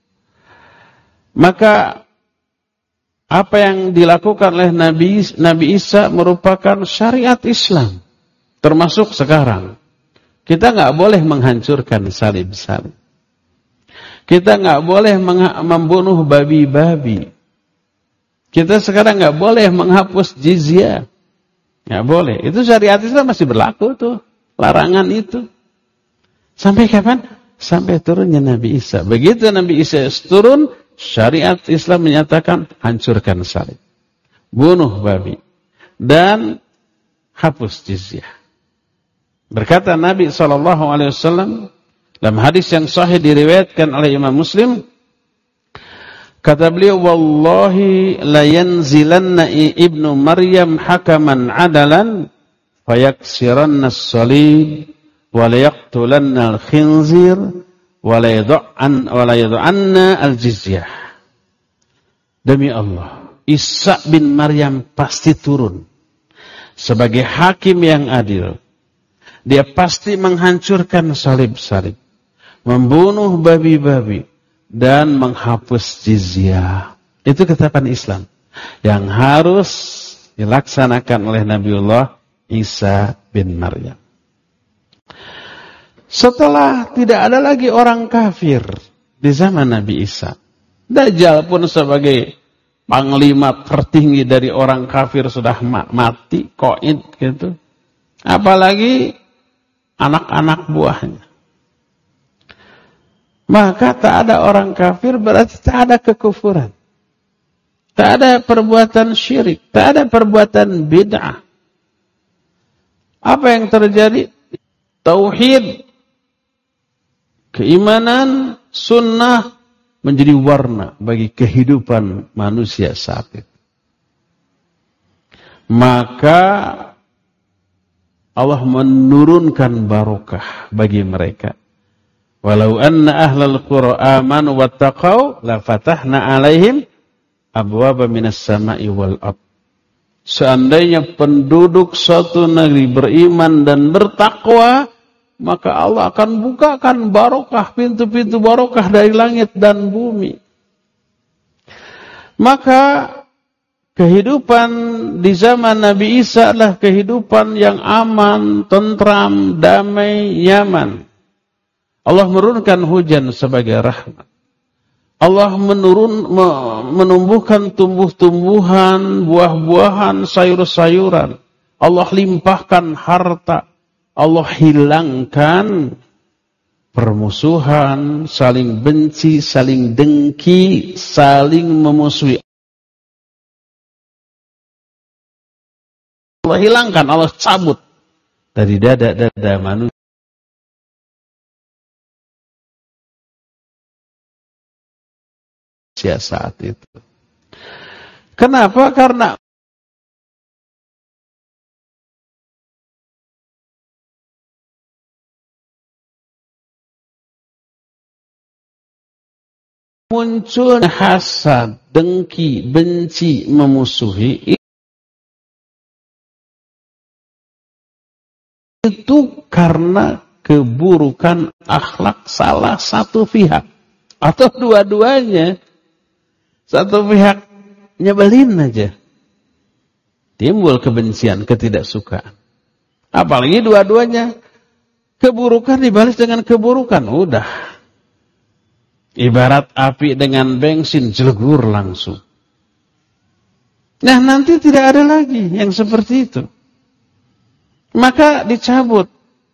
Maka apa yang dilakukan oleh Nabi Isa merupakan syariat Islam. Termasuk sekarang. Kita nggak boleh menghancurkan salib-salib. Kita nggak boleh membunuh babi-babi. Kita sekarang nggak boleh menghapus jizyah. Nggak boleh. Itu syariat Islam masih berlaku tuh. Larangan itu. Sampai kapan? Sampai turunnya Nabi Isa. Begitu Nabi Isa turun, syariat Islam menyatakan hancurkan salib, bunuh babi, dan hapus jizyah. Berkata Nabi SAW dalam hadis yang sahih diriwayatkan oleh Imam Muslim, kata beliau, wallahi la yanzilanna ibnu Maryam hakaman adalan fayaksiranna as-salib wa la yaqtulanna al-khinzir wa la yad'anna al-jizyah. Demi Allah, Isa bin Maryam pasti turun sebagai hakim yang adil. Dia pasti menghancurkan salib-salib, membunuh babi-babi, dan menghapus jizyah. Itu ketetapan Islam yang harus dilaksanakan oleh Nabiullah Isa bin Maryam. Setelah tidak ada lagi orang kafir di zaman Nabi Isa, Dajjal pun sebagai panglima tertinggi dari orang kafir sudah mati, qaid gitu. Apalagi anak-anak buahnya. Maka tak ada orang kafir, berarti tak ada kekufuran. Tak ada perbuatan syirik, tak ada perbuatan bid'ah. Apa yang terjadi? Tauhid, keimanan, sunnah menjadi warna bagi kehidupan manusia saat itu. Maka Allah menurunkan barokah bagi mereka. Walau anna ahlal qura amanu wattaqau la fatahna alaihim abwaaba minas sama'i wal ardh. Seandainya penduduk suatu negeri beriman dan bertakwa, maka Allah akan bukakan barokah, pintu-pintu barokah dari langit dan bumi. Maka kehidupan di zaman Nabi Isa adalah kehidupan yang aman, tentram, damai, nyaman. Allah menurunkan hujan sebagai rahmat. Allah menumbuhkan tumbuh-tumbuhan, buah-buahan, sayur-sayuran. Allah limpahkan harta. Allah hilangkan permusuhan, saling benci, saling dengki, saling memusuhi. Allah hilangkan, Allah cabut dari dada-dada manusia saat itu. Kenapa? Karena muncul hasad, dengki, benci, memusuhi, itu karena keburukan akhlak salah satu pihak atau dua-duanya. Satu pihak nyebelin aja, timbul kebencian, ketidaksukaan. Apalagi dua-duanya keburukan dibalas dengan keburukan, udah ibarat api dengan bensin, jelegur langsung. Nah, nanti tidak ada lagi yang seperti itu. Maka dicabut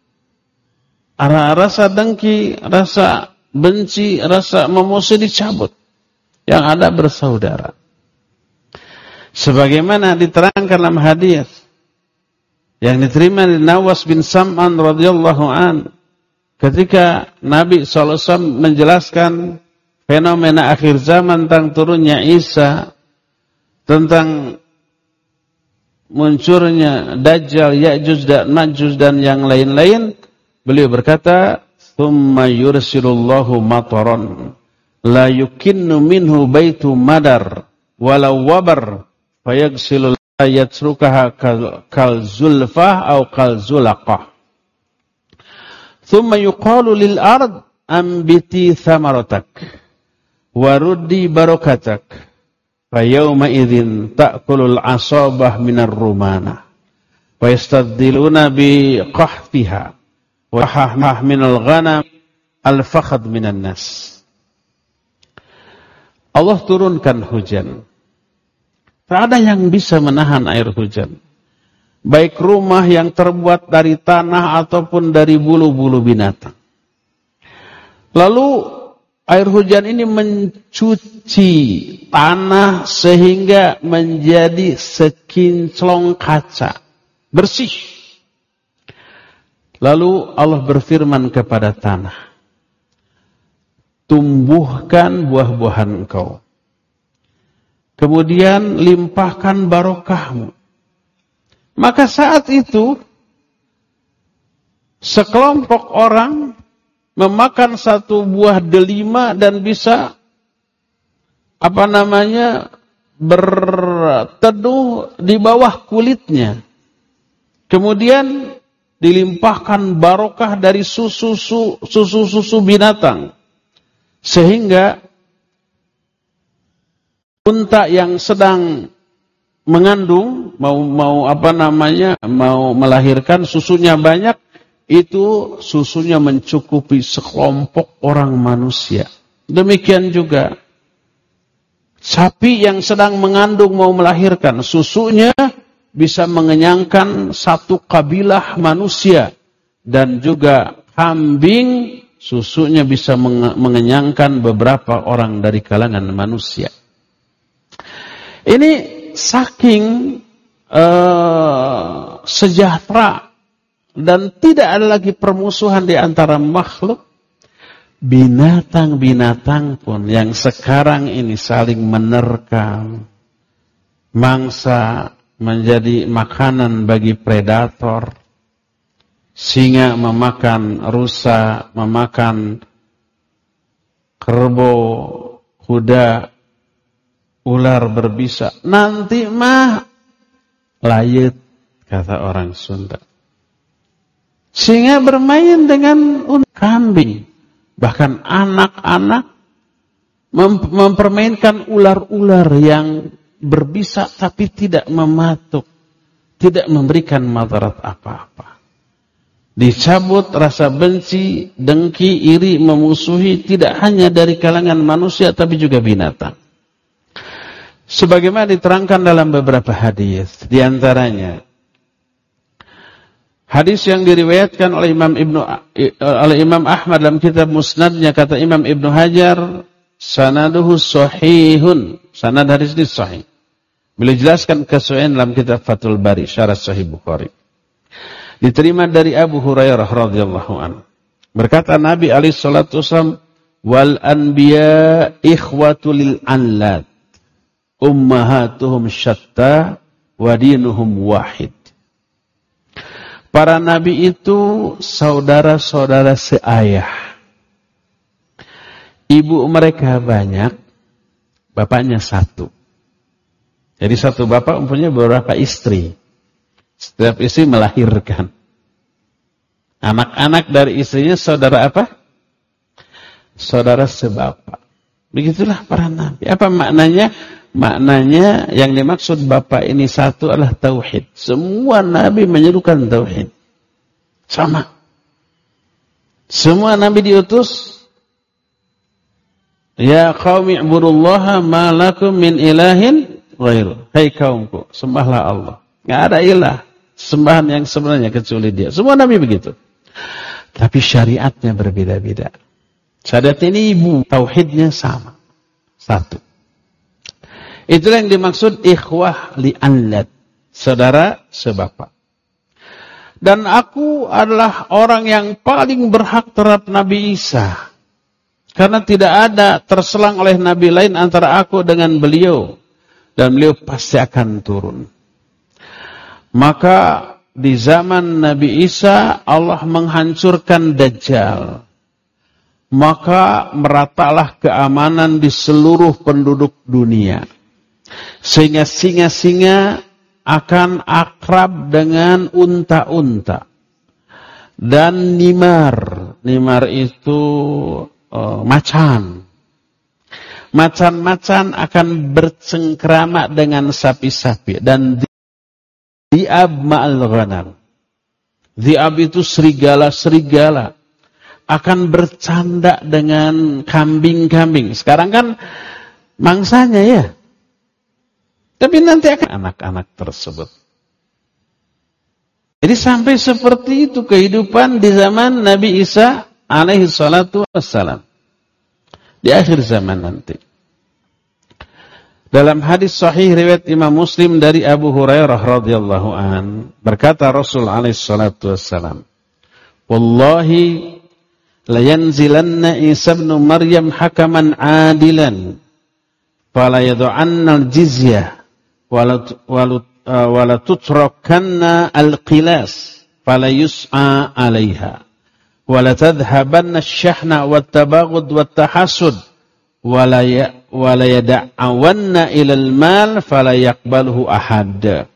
rasa dengki, rasa benci, rasa memusuhi, dicabut. Yang ada bersaudara. Sebagaimana diterangkan dalam hadis yang diterima dari Nawas bin Sam'an radhiyallahu an, ketika Nabi SAW menjelaskan fenomena akhir zaman tentang turunnya Isa, tentang munculnya Dajjal, Ya'juj dan Ma'juj dan yang lain-lain, beliau berkata, "Tsumma yursilullahu mataran la yukinnu minhu baitu madar walau wabar fayaghsilu yatrukaha kal zulfah aw kal zulaqah. Tsumma yuqalu lil ard ambiti thamaratak waruddi barakatak fayawma idzin ta'kulul asabah minar rumana wa yastadiluna bi qahfiha wa hahmah minal ghanam al-fakhad minan nas." Allah turunkan hujan. Tak ada yang bisa menahan air hujan. Baik rumah yang terbuat dari tanah ataupun dari bulu-bulu binatang. Lalu air hujan ini mencuci tanah sehingga menjadi sekinclong kaca. Bersih. Lalu Allah berfirman kepada tanah, "Tumbuhkan buah-buahan engkau. Kemudian limpahkan barokahmu." Maka saat itu sekelompok orang memakan satu buah delima dan bisa berteduh di bawah kulitnya. Kemudian dilimpahkan barokah dari susu binatang. Sehingga unta yang sedang mengandung mau melahirkan, susunya banyak, itu susunya mencukupi sekelompok orang manusia. Demikian juga sapi yang sedang mengandung mau melahirkan, susunya bisa mengenyangkan satu kabilah manusia, dan juga kambing susunya bisa mengenyangkan beberapa orang dari kalangan manusia. Ini saking sejahtera dan tidak ada lagi permusuhan di antara makhluk. Binatang-binatang pun yang sekarang ini saling menerkam, mangsa menjadi makanan bagi predator. Singa memakan rusa, memakan kerbau, kuda, ular berbisa. Nanti mah layet, kata orang Sunda. Singa bermain dengan kambing. Bahkan anak-anak mempermainkan ular-ular yang berbisa tapi tidak mematuk, tidak memberikan madarat apa-apa. Dicabut rasa benci, dengki, iri, memusuhi tidak hanya dari kalangan manusia tapi juga binatang. Sebagaimana diterangkan dalam beberapa hadis, di antaranya hadis yang diriwayatkan oleh Imam Ahmad dalam kitab Musnadnya, kata Imam Ibnu Hajar, sanaduhu sahihun. Sanad hadis ini sahih. Beliau jelaskan kesuaian dalam kitab Fathul Bari, syarah Sahih Bukhari. Diterima dari Abu Hurairah radhiyallahu anhu. Berkata Nabi alaihi salatu wasallam, "Wal anbiya ikhwatu lil anlat, ummahatuhum syatta wa dinuhum wahid." Para nabi itu saudara-saudara seayah. Ibu mereka banyak, bapaknya satu. Jadi satu bapak mempunyai beberapa istri. Setiap istri melahirkan. Anak-anak dari istrinya saudara apa? Saudara sebapak. Begitulah para nabi. Apa maknanya? Maknanya yang dimaksud bapak ini satu adalah tauhid. Semua nabi menyerukan tauhid. Sama. Semua nabi diutus, ya qaumi ibudullaha ma lakum min ilahin ghairu. Hai kaumku, sembahlah Allah. Enggak ada ilah sembahan yang sebenarnya kecuali Dia. Semua nabi begitu. Tapi syariatnya berbeda-beda. Syariat ini ibu, tauhidnya sama. Satu. Itulah yang dimaksud ikhwah li'anlat, saudara sebapak. Dan aku adalah orang yang paling berhak terhadap Nabi Isa. Karena tidak ada terselang oleh nabi lain antara aku dengan beliau. Dan beliau pasti akan turun. Maka di zaman Nabi Isa Allah menghancurkan Dajjal. Maka meratalah keamanan di seluruh penduduk dunia. Sehingga singa-singa akan akrab dengan unta-unta. Dan nimar. Nimar itu macan. Macan-macan akan bercengkrama dengan sapi-sapi. Dan Dhi'ab ma'al ghanam. Dhi'ab itu serigala-serigala. Akan bercanda dengan kambing-kambing. Sekarang kan mangsanya ya. Tapi nanti akan anak-anak tersebut. Jadi sampai seperti itu kehidupan di zaman Nabi Isa alaihi salatu wassalam. Di akhir zaman nanti. Dalam hadis sahih riwayat Imam Muslim dari Abu Hurairah radhiyallahu an, berkata Rasul alaihi salatu wassalam, "Wallahi la yanzilanna Isa ibn Maryam hakaman adilan, fala yad'anna al-jizyah wala tutrakanna al-qilas, fala yus'a 'alayha, wala tadhhabanna asy-syahna wat-tabaghud wat-tahassud, wala yad'awanna ila al-mal, fala yaqbaluhu ahad."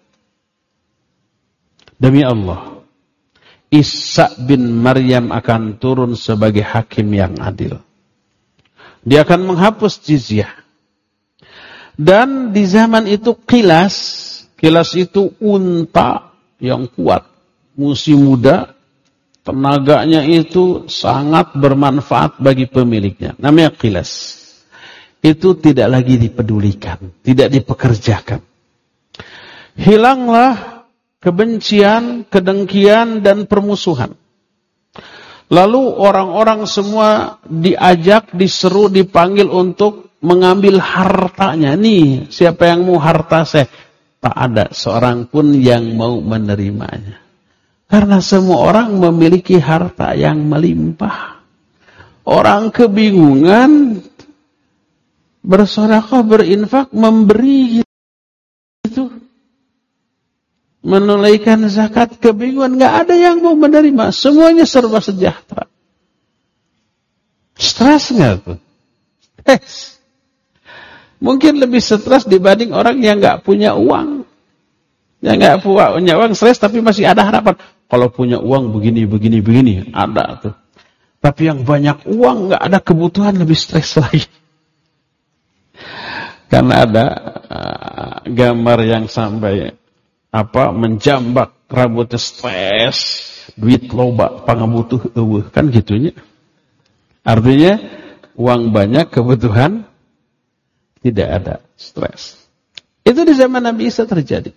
Demi Allah, Isa bin Maryam akan turun sebagai hakim yang adil. Dia akan menghapus jizyah. Dan di zaman itu Qilas itu unta yang kuat. Musim muda, tenaganya itu sangat bermanfaat bagi pemiliknya. Namanya Qilas. Itu tidak lagi dipedulikan, tidak dipekerjakan. Hilanglah kebencian, kedengkian, dan permusuhan. Lalu orang-orang semua diajak, diseru, dipanggil untuk mengambil hartanya. Nih, siapa yang mau harta saya? Tak ada seorang pun yang mau menerimanya. Karena semua orang memiliki harta yang melimpah. Orang kebingungan, bersedekah, berinfak, memberi gitu. Menunaikan zakat, kebingungan, nggak ada yang mau menerima. Semuanya serba sejahtera. Stres nggak tuh? Stres. Mungkin lebih stres dibanding orang yang nggak punya uang. Yang nggak punya uang stres tapi masih ada harapan. Kalau punya uang begini, ada tuh. Tapi yang banyak uang nggak ada kebutuhan, lebih stres lagi. Karena ada gambar yang sampai menjambak rambutnya stres, duit loba, pangabutuh eueuh, kan gitunya. Artinya uang banyak, kebutuhan tidak ada, stres. Itu di zaman Nabi Isa terjadi.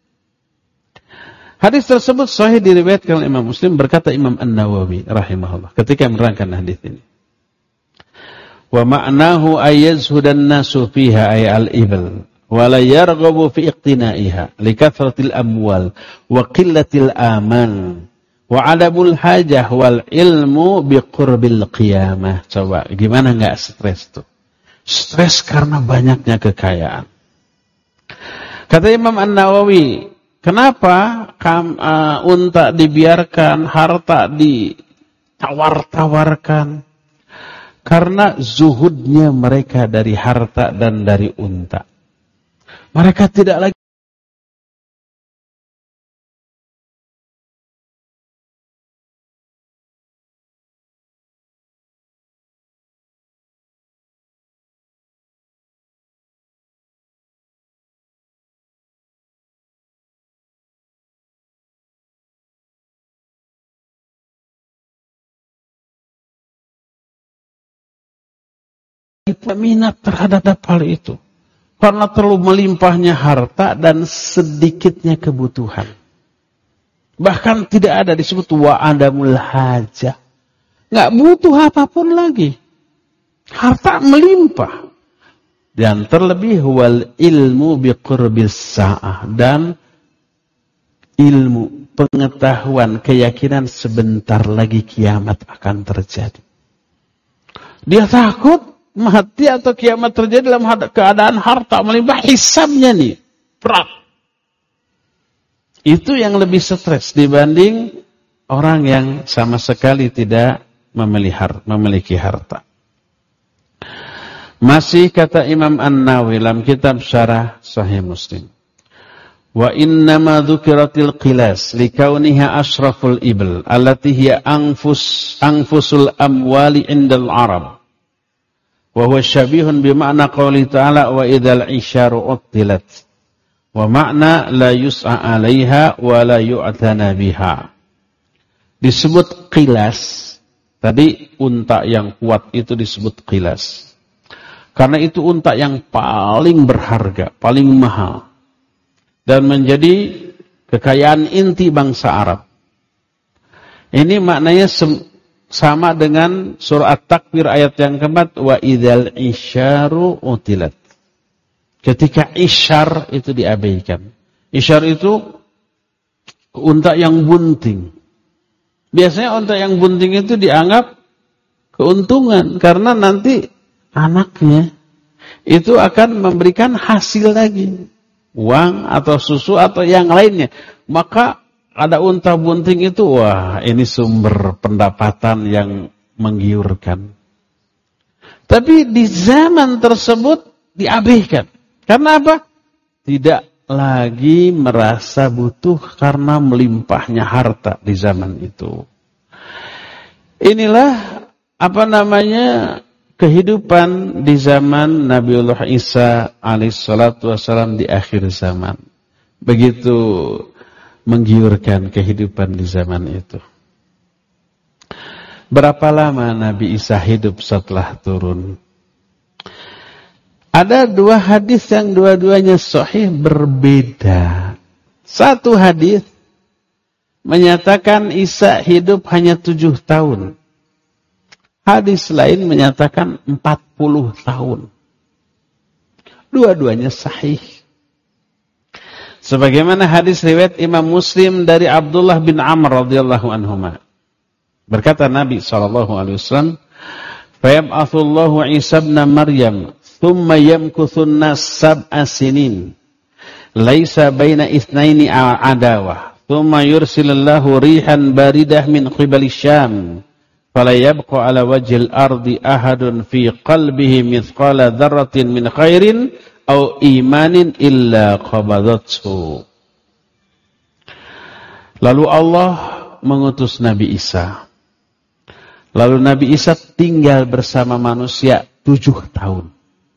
Hadis tersebut sahih diriwayatkan oleh Imam Muslim, berkata Imam An-Nawawi rahimahullah ketika menerangkan hadis ini. Wa ma'nahu ayyazhudan nasu fiha ay al-ibl wa la yarghabu fi iqtina'iha li kathratil amwal wa qillatil aman wa adabul hajah wal ilmu bi qurbil qiyamah. Coba gimana enggak stres tuh? Stres karena banyaknya kekayaan. Kata Imam An-Nawawi, kenapa unta dibiarkan, harta ditawar-tawarkan? Karena zuhudnya mereka dari harta dan dari unta. Mereka tidak lagi minat terhadap hal itu. Karena terlalu melimpahnya harta dan sedikitnya kebutuhan. Bahkan tidak ada disebut wa adamul hajah. Nggak butuh apapun lagi. Harta melimpah. Dan terlebih wal ilmu biqurbil sa'ah. Dan ilmu, pengetahuan, keyakinan sebentar lagi kiamat akan terjadi. Dia takut mati atau kiamat terjadi dalam keadaan harta melimpah, hisabnya nih berat. Itu yang lebih stres dibanding orang yang sama sekali tidak memiliki harta. Masih kata Imam An-Nawawi dalam kitab Syarah Sahih Muslim. Wa innama dzukiratil qilas likauniha ashraful ibl allati hiya anfusul amwali indal arab. Wa huwa syabihun bima'na qouli ta'ala wa idzal isyaru uttilat. Wa ma'na la yus'a 'alaiha wa la yu'tana biha. Disebut qilas. Tadi unta yang kuat itu disebut qilas. Karena itu unta yang paling berharga, paling mahal. Dan menjadi kekayaan inti bangsa Arab. Ini maknanya sama dengan surah At-Takwir ayat yang keempat, wa idzal isyaru utilat. Ketika isyar itu diabaikan. Isyar itu unta yang bunting. Biasanya unta yang bunting itu dianggap keuntungan karena nanti anaknya itu akan memberikan hasil lagi. Uang atau susu atau yang lainnya. Maka ada unta bunting itu, wah ini sumber pendapatan yang menggiurkan. Tapi di zaman tersebut diabaikan. Karena apa? Tidak lagi merasa butuh karena melimpahnya harta di zaman itu. Inilah kehidupan di zaman Nabiullah Isa alaihissalatu wassalam di akhir zaman. Begitu menggiurkan kehidupan di zaman itu. Berapa lama Nabi Isa hidup setelah turun? Ada dua hadis yang dua-duanya sahih berbeda. Satu hadis menyatakan Isa hidup hanya 7 tahun. Hadis lain menyatakan 40 tahun. Dua-duanya sahih. Sebagaimana hadis riwayat Imam Muslim dari Abdullah bin Amr radhiyallahu anhuma. Berkata Nabi SAW, "Fayab'atsu Allahu Isa ibn Maryam, thumma yamkuthu an-nas 7 sinin. Laisa baina itsnaini adawah. Thumma yursilullahu rihan baridah min qibali Syam. Fala yabqa ala wajhil ardi ahadun fi qalbihi mithqala dzarratin min khairin aw imanin illa qabadathu." Lalu Allah mengutus Nabi Isa. Lalu Nabi Isa tinggal bersama manusia 7 tahun.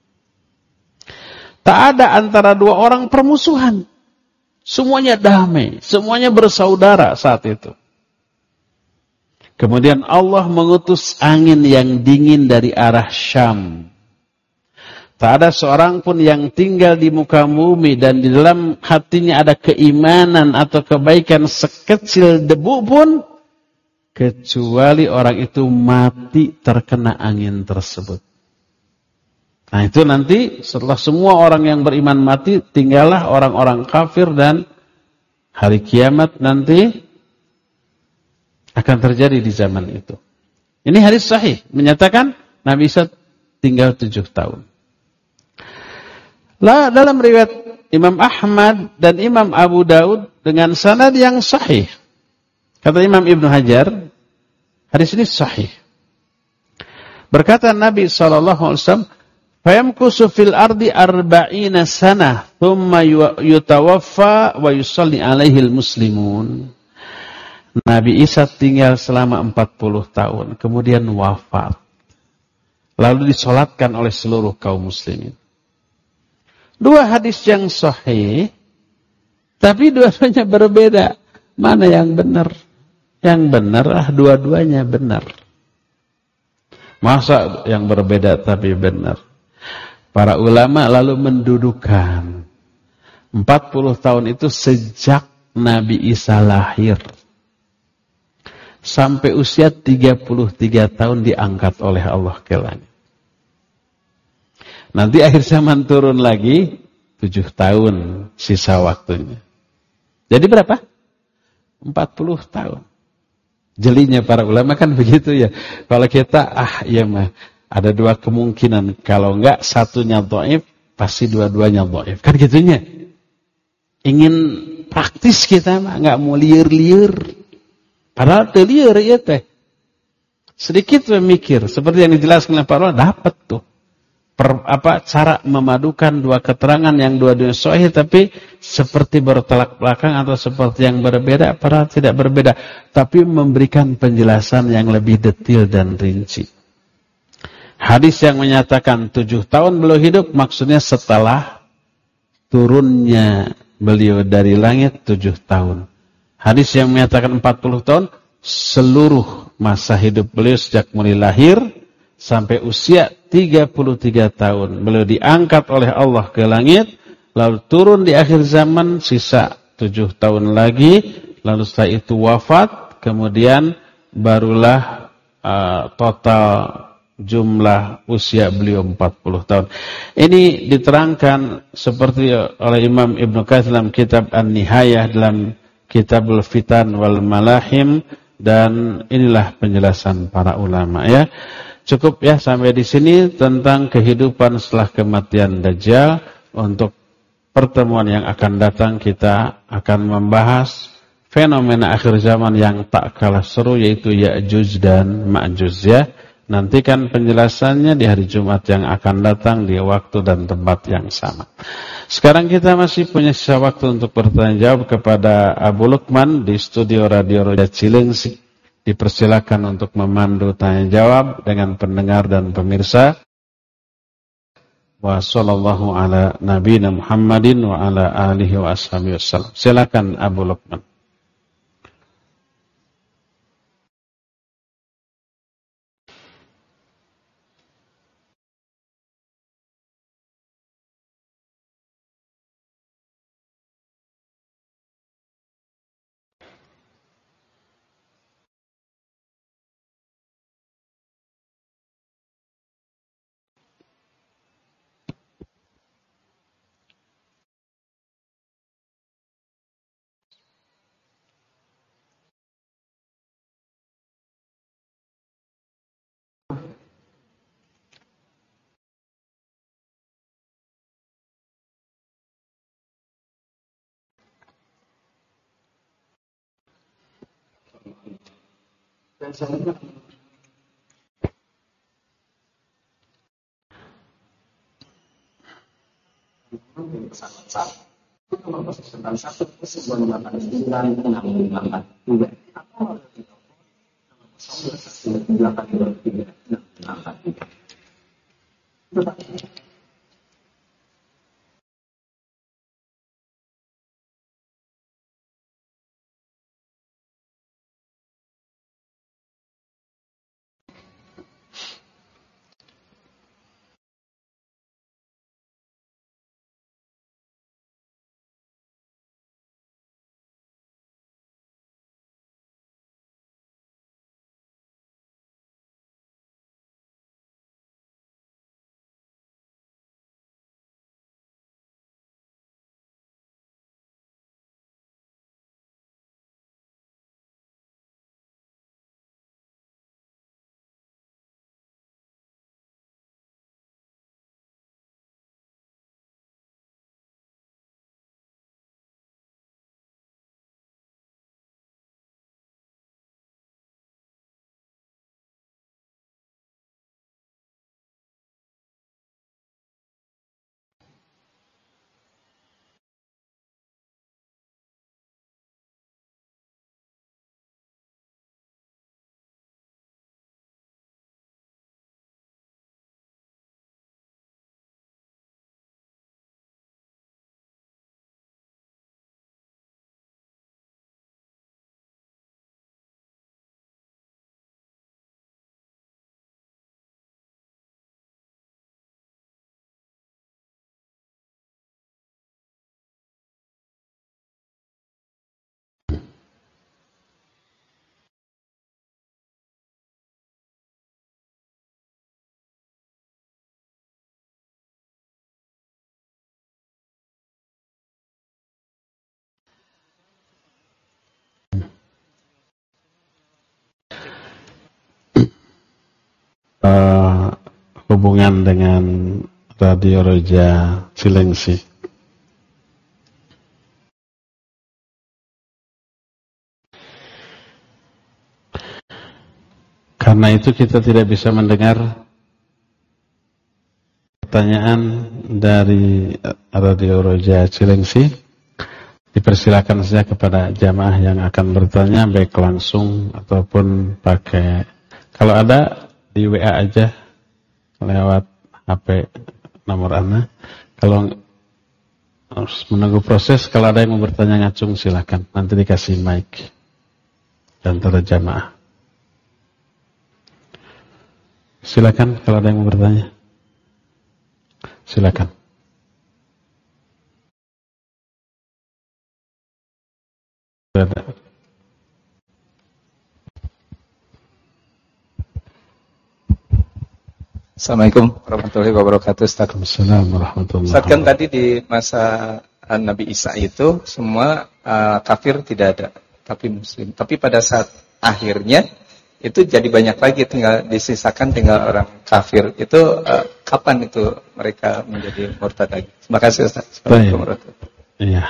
Tak ada antara dua orang permusuhan. Semuanya damai, semuanya bersaudara saat itu. Kemudian Allah mengutus angin yang dingin dari arah Syam. Tak ada seorang pun yang tinggal di muka bumi dan di dalam hatinya ada keimanan atau kebaikan sekecil debu pun, kecuali orang itu mati terkena angin tersebut. Nah itu nanti setelah semua orang yang beriman mati, tinggallah orang-orang kafir dan hari kiamat nanti akan terjadi di zaman itu. Ini hadis sahih menyatakan Nabi Isa tinggal 7 tahun. Lah dalam riwayat Imam Ahmad dan Imam Abu Daud dengan sanad yang sahih. Kata Imam Ibnu Hajar, hadis ini sahih. Berkata Nabi SAW, "Fayamkusu fil ardi 40 sanah, thumma yutawaffa wa yusalli alaihil muslimun." Nabi Isa tinggal selama 40 tahun, kemudian wafat. Lalu disolatkan oleh seluruh kaum muslimin. Dua hadis yang sahih, tapi dua-duanya berbeda. Mana yang benar? Yang benar, dua-duanya benar. Masa yang berbeda tapi benar? Para ulama lalu mendudukan 40 tahun itu sejak Nabi Isa lahir. Sampai usia 33 tahun diangkat oleh Allah ke langit. Nanti akhir zaman turun lagi 7 tahun sisa waktunya. Jadi berapa? 40 tahun. Jelinya para ulama kan begitu ya. Kalau kita ya mah ada dua kemungkinan. Kalau enggak satunya dhaif, pasti dua-duanya dhaif. Kan gitunya. Ingin praktis kita mah, nggak mau liur-liur. Padahal teu liur ieu teh. Sedikit memikir, seperti yang dijelaskan oleh Pak Lurah, dapat tuh. Cara memadukan dua keterangan yang dua-duanya sahih tapi seperti bertolak belakang atau seperti yang berbeda, padahal tidak berbeda, tapi memberikan penjelasan yang lebih detail dan rinci. Hadis yang menyatakan 7 tahun beliau hidup maksudnya setelah turunnya beliau dari langit 7 tahun. Hadis yang menyatakan 40 tahun seluruh masa hidup beliau sejak mulai lahir sampai usia 33 tahun. Beliau diangkat oleh Allah ke langit, lalu turun di akhir zaman sisa 7 tahun lagi, lalu setelah itu wafat, kemudian barulah total jumlah usia beliau 40 tahun. Ini diterangkan seperti oleh Imam Ibnu Katsir dalam kitab An-Nihayah, dalam Kitabul Fitan wal Malahim, dan inilah penjelasan para ulama ya. Cukup ya sampai di sini tentang kehidupan setelah kematian Dajjal. Untuk pertemuan yang akan datang kita akan membahas fenomena akhir zaman yang tak kalah seru, yaitu Ya'juj dan Ma'juj ya. Nantikan penjelasannya di hari Jumat yang akan datang di waktu dan tempat yang sama. Sekarang kita masih punya sisa waktu untuk bertanya jawab kepada Abu Lukman di studio Radio Roja Cilengsi. Dipersilakan untuk memandu tanya jawab dengan pendengar dan pemirsa. Wa sallallahu ala nabiyina Muhammadin wa ala alihi wa ashabihi wasallam. Silakan Abu Lukman. Hubungan dengan Radio Roja Cilengsi. Karena itu kita tidak bisa mendengar pertanyaan dari Radio Roja Cilengsi. Dipersilakan saja kepada jamaah yang akan bertanya, baik langsung ataupun pakai, kalau ada di WA aja lewat HP nomor Anda. Kalau harus menunggu proses, kalau ada yang mau bertanya ngacung silakan, nanti dikasih mic dan terjemaah. Silakan kalau ada yang mau bertanya. Silakan. Assalamualaikum warahmatullahi wabarakatuh, Ustaz. Assalamualaikum warahmatullahi Ustaz, kan tadi di masa Nabi Isa itu semua kafir tidak ada, tapi muslim. Tapi pada saat akhirnya itu jadi banyak lagi, tinggal disisakan tinggal orang kafir. Itu kapan itu mereka menjadi murtad lagi? Terima kasih, Ustaz. Assalamualaikum warahmatullahi wabarakatuh. Iya.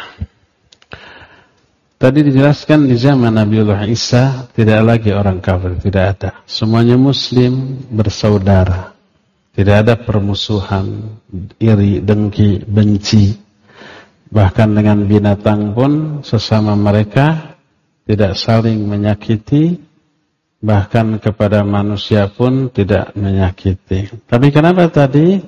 Tadi dijelaskan di zaman Nabiullah Isa tidak lagi orang kafir, tidak ada. Semuanya muslim, bersaudara. Tidak ada permusuhan, iri, dengki, benci. Bahkan dengan binatang pun sesama mereka tidak saling menyakiti, bahkan kepada manusia pun tidak menyakiti. Tapi kenapa tadi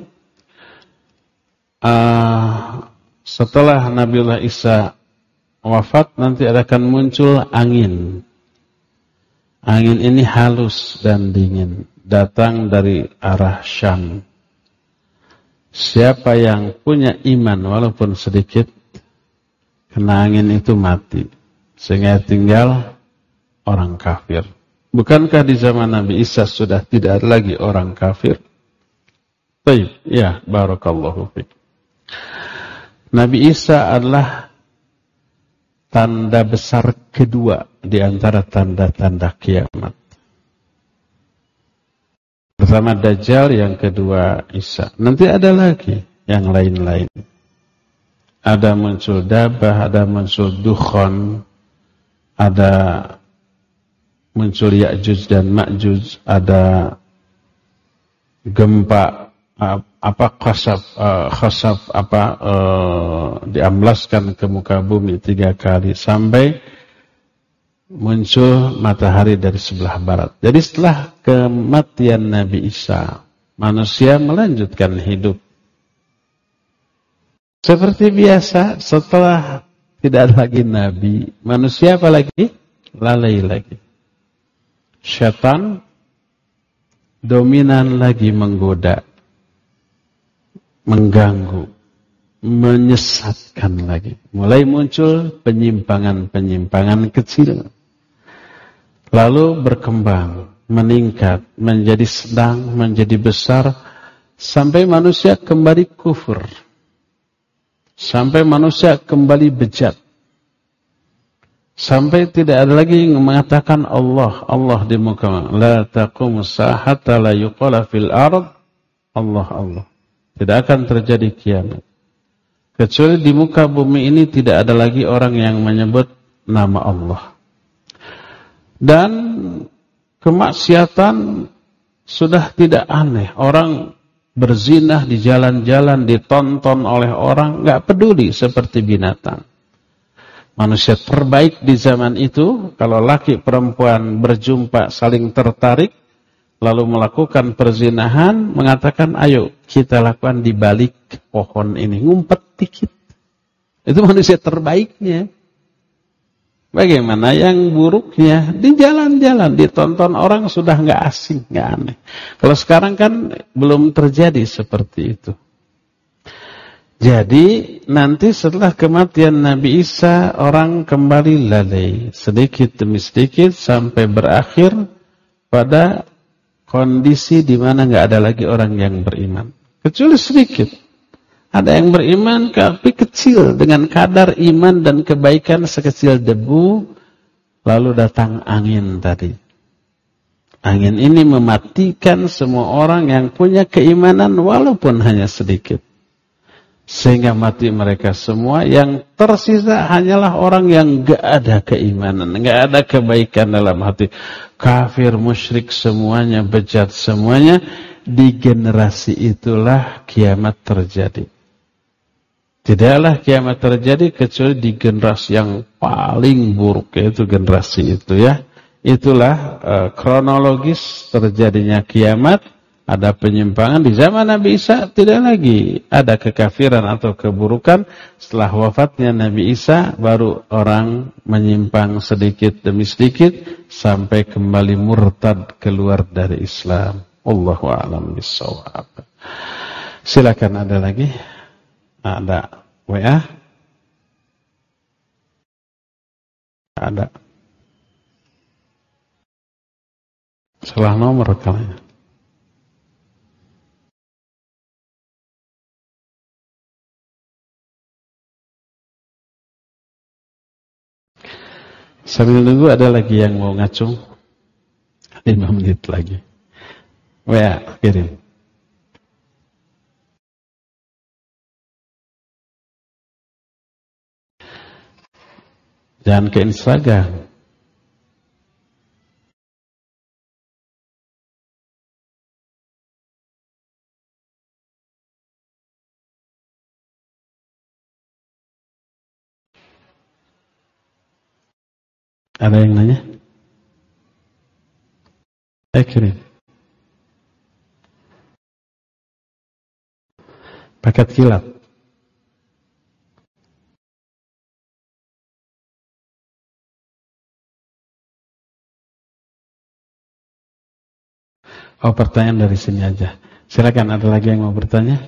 setelah Nabiullah Isa wafat nanti akan muncul angin. Angin ini halus dan dingin, datang dari arah Syam. Siapa yang punya iman walaupun sedikit, kena angin itu mati. Sehingga tinggal orang kafir. Bukankah di zaman Nabi Isa sudah tidak ada lagi orang kafir? Baik, ya, barakallahu fiik. Nabi Isa adalah tanda besar kedua di antara tanda-tanda kiamat. Pertama Dajjal, yang kedua Isa. Nanti ada lagi yang lain-lain. Ada muncul dabah, ada muncul dukhan, ada muncul Ya'juj dan Ma'juj, ada gempa diamblaskan ke muka bumi 3 kali sampai muncul matahari dari sebelah barat. Jadi setelah kematian Nabi Isa, manusia melanjutkan hidup seperti biasa. Setelah tidak ada lagi Nabi, manusia apa lagi? Lalai lagi. Syaitan dominan lagi, menggoda, mengganggu, menyesatkan lagi. Mulai muncul penyimpangan-penyimpangan kecil. Lalu berkembang, meningkat, menjadi sedang, menjadi besar, sampai manusia kembali kufur. Sampai manusia kembali bejat. Sampai tidak ada lagi yang mengatakan Allah, Allah di muka. La taqumu sa'ata la yuqala fil ard Allah, Allah. Tidak akan terjadi kiamat. Kecuali di muka bumi ini tidak ada lagi orang yang menyebut nama Allah. Dan kemaksiatan sudah tidak aneh. Orang berzinah di jalan-jalan, ditonton oleh orang, nggak peduli seperti binatang. Manusia terbaik di zaman itu, kalau laki perempuan berjumpa saling tertarik, lalu melakukan perzinahan, mengatakan, ayo kita lakukan di balik pohon ini, ngumpet dikit. Itu manusia terbaiknya. Bagaimana yang buruknya? Di jalan-jalan, ditonton orang sudah nggak asing, nggak aneh. Kalau sekarang kan belum terjadi seperti itu. Jadi nanti setelah kematian Nabi Isa, orang kembali lalai, sedikit demi sedikit sampai berakhir pada kondisi di mana nggak ada lagi orang yang beriman, kecuali sedikit. Ada yang beriman tapi kecil, dengan kadar iman dan kebaikan sekecil debu. Lalu datang angin tadi. Angin ini mematikan semua orang yang punya keimanan walaupun hanya sedikit. sehingga mati mereka semua. Yang tersisa hanyalah orang yang gak ada keimanan, gak ada kebaikan dalam hati, kafir, musyrik semuanya, bejat semuanya. Di generasi itulah kiamat terjadi. Tidaklah kiamat terjadi kecuali di generasi yang paling buruk, yaitu generasi itu ya. Itulah kronologis terjadinya kiamat. Ada penyimpangan di zaman Nabi Isa, tidak lagi ada kekafiran atau keburukan. Setelah wafatnya Nabi Isa, baru orang menyimpang sedikit demi sedikit sampai kembali murtad keluar dari Islam. Allahu a'lam bishawab. Silakan, ada lagi? Ada WA? Ada. Salah nomor rekamannya. Sambil nunggu, ada lagi yang mau ngacung? 5 menit lagi. WA kirim. Jangan ke Instagram. Ada yang nanya? Kirim. Paket kilat. Oh, pertanyaan dari sini aja. Silakan, ada lagi yang mau bertanya?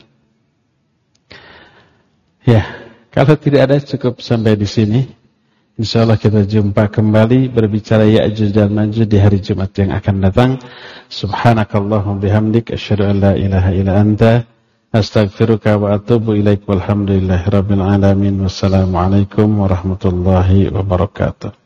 Ya, kalau tidak ada cukup sampai di sini. InsyaAllah kita jumpa kembali berbicara Ya'juj dan Ma'juj di hari Jumat yang akan datang. Subhanakallahumma bihamdik, asyhadu an la ilaha illa anta, astaghfiruka wa atubu ilaik, walhamdulillahi rabbil alamin. Wassalamualaikum warahmatullahi wabarakatuh.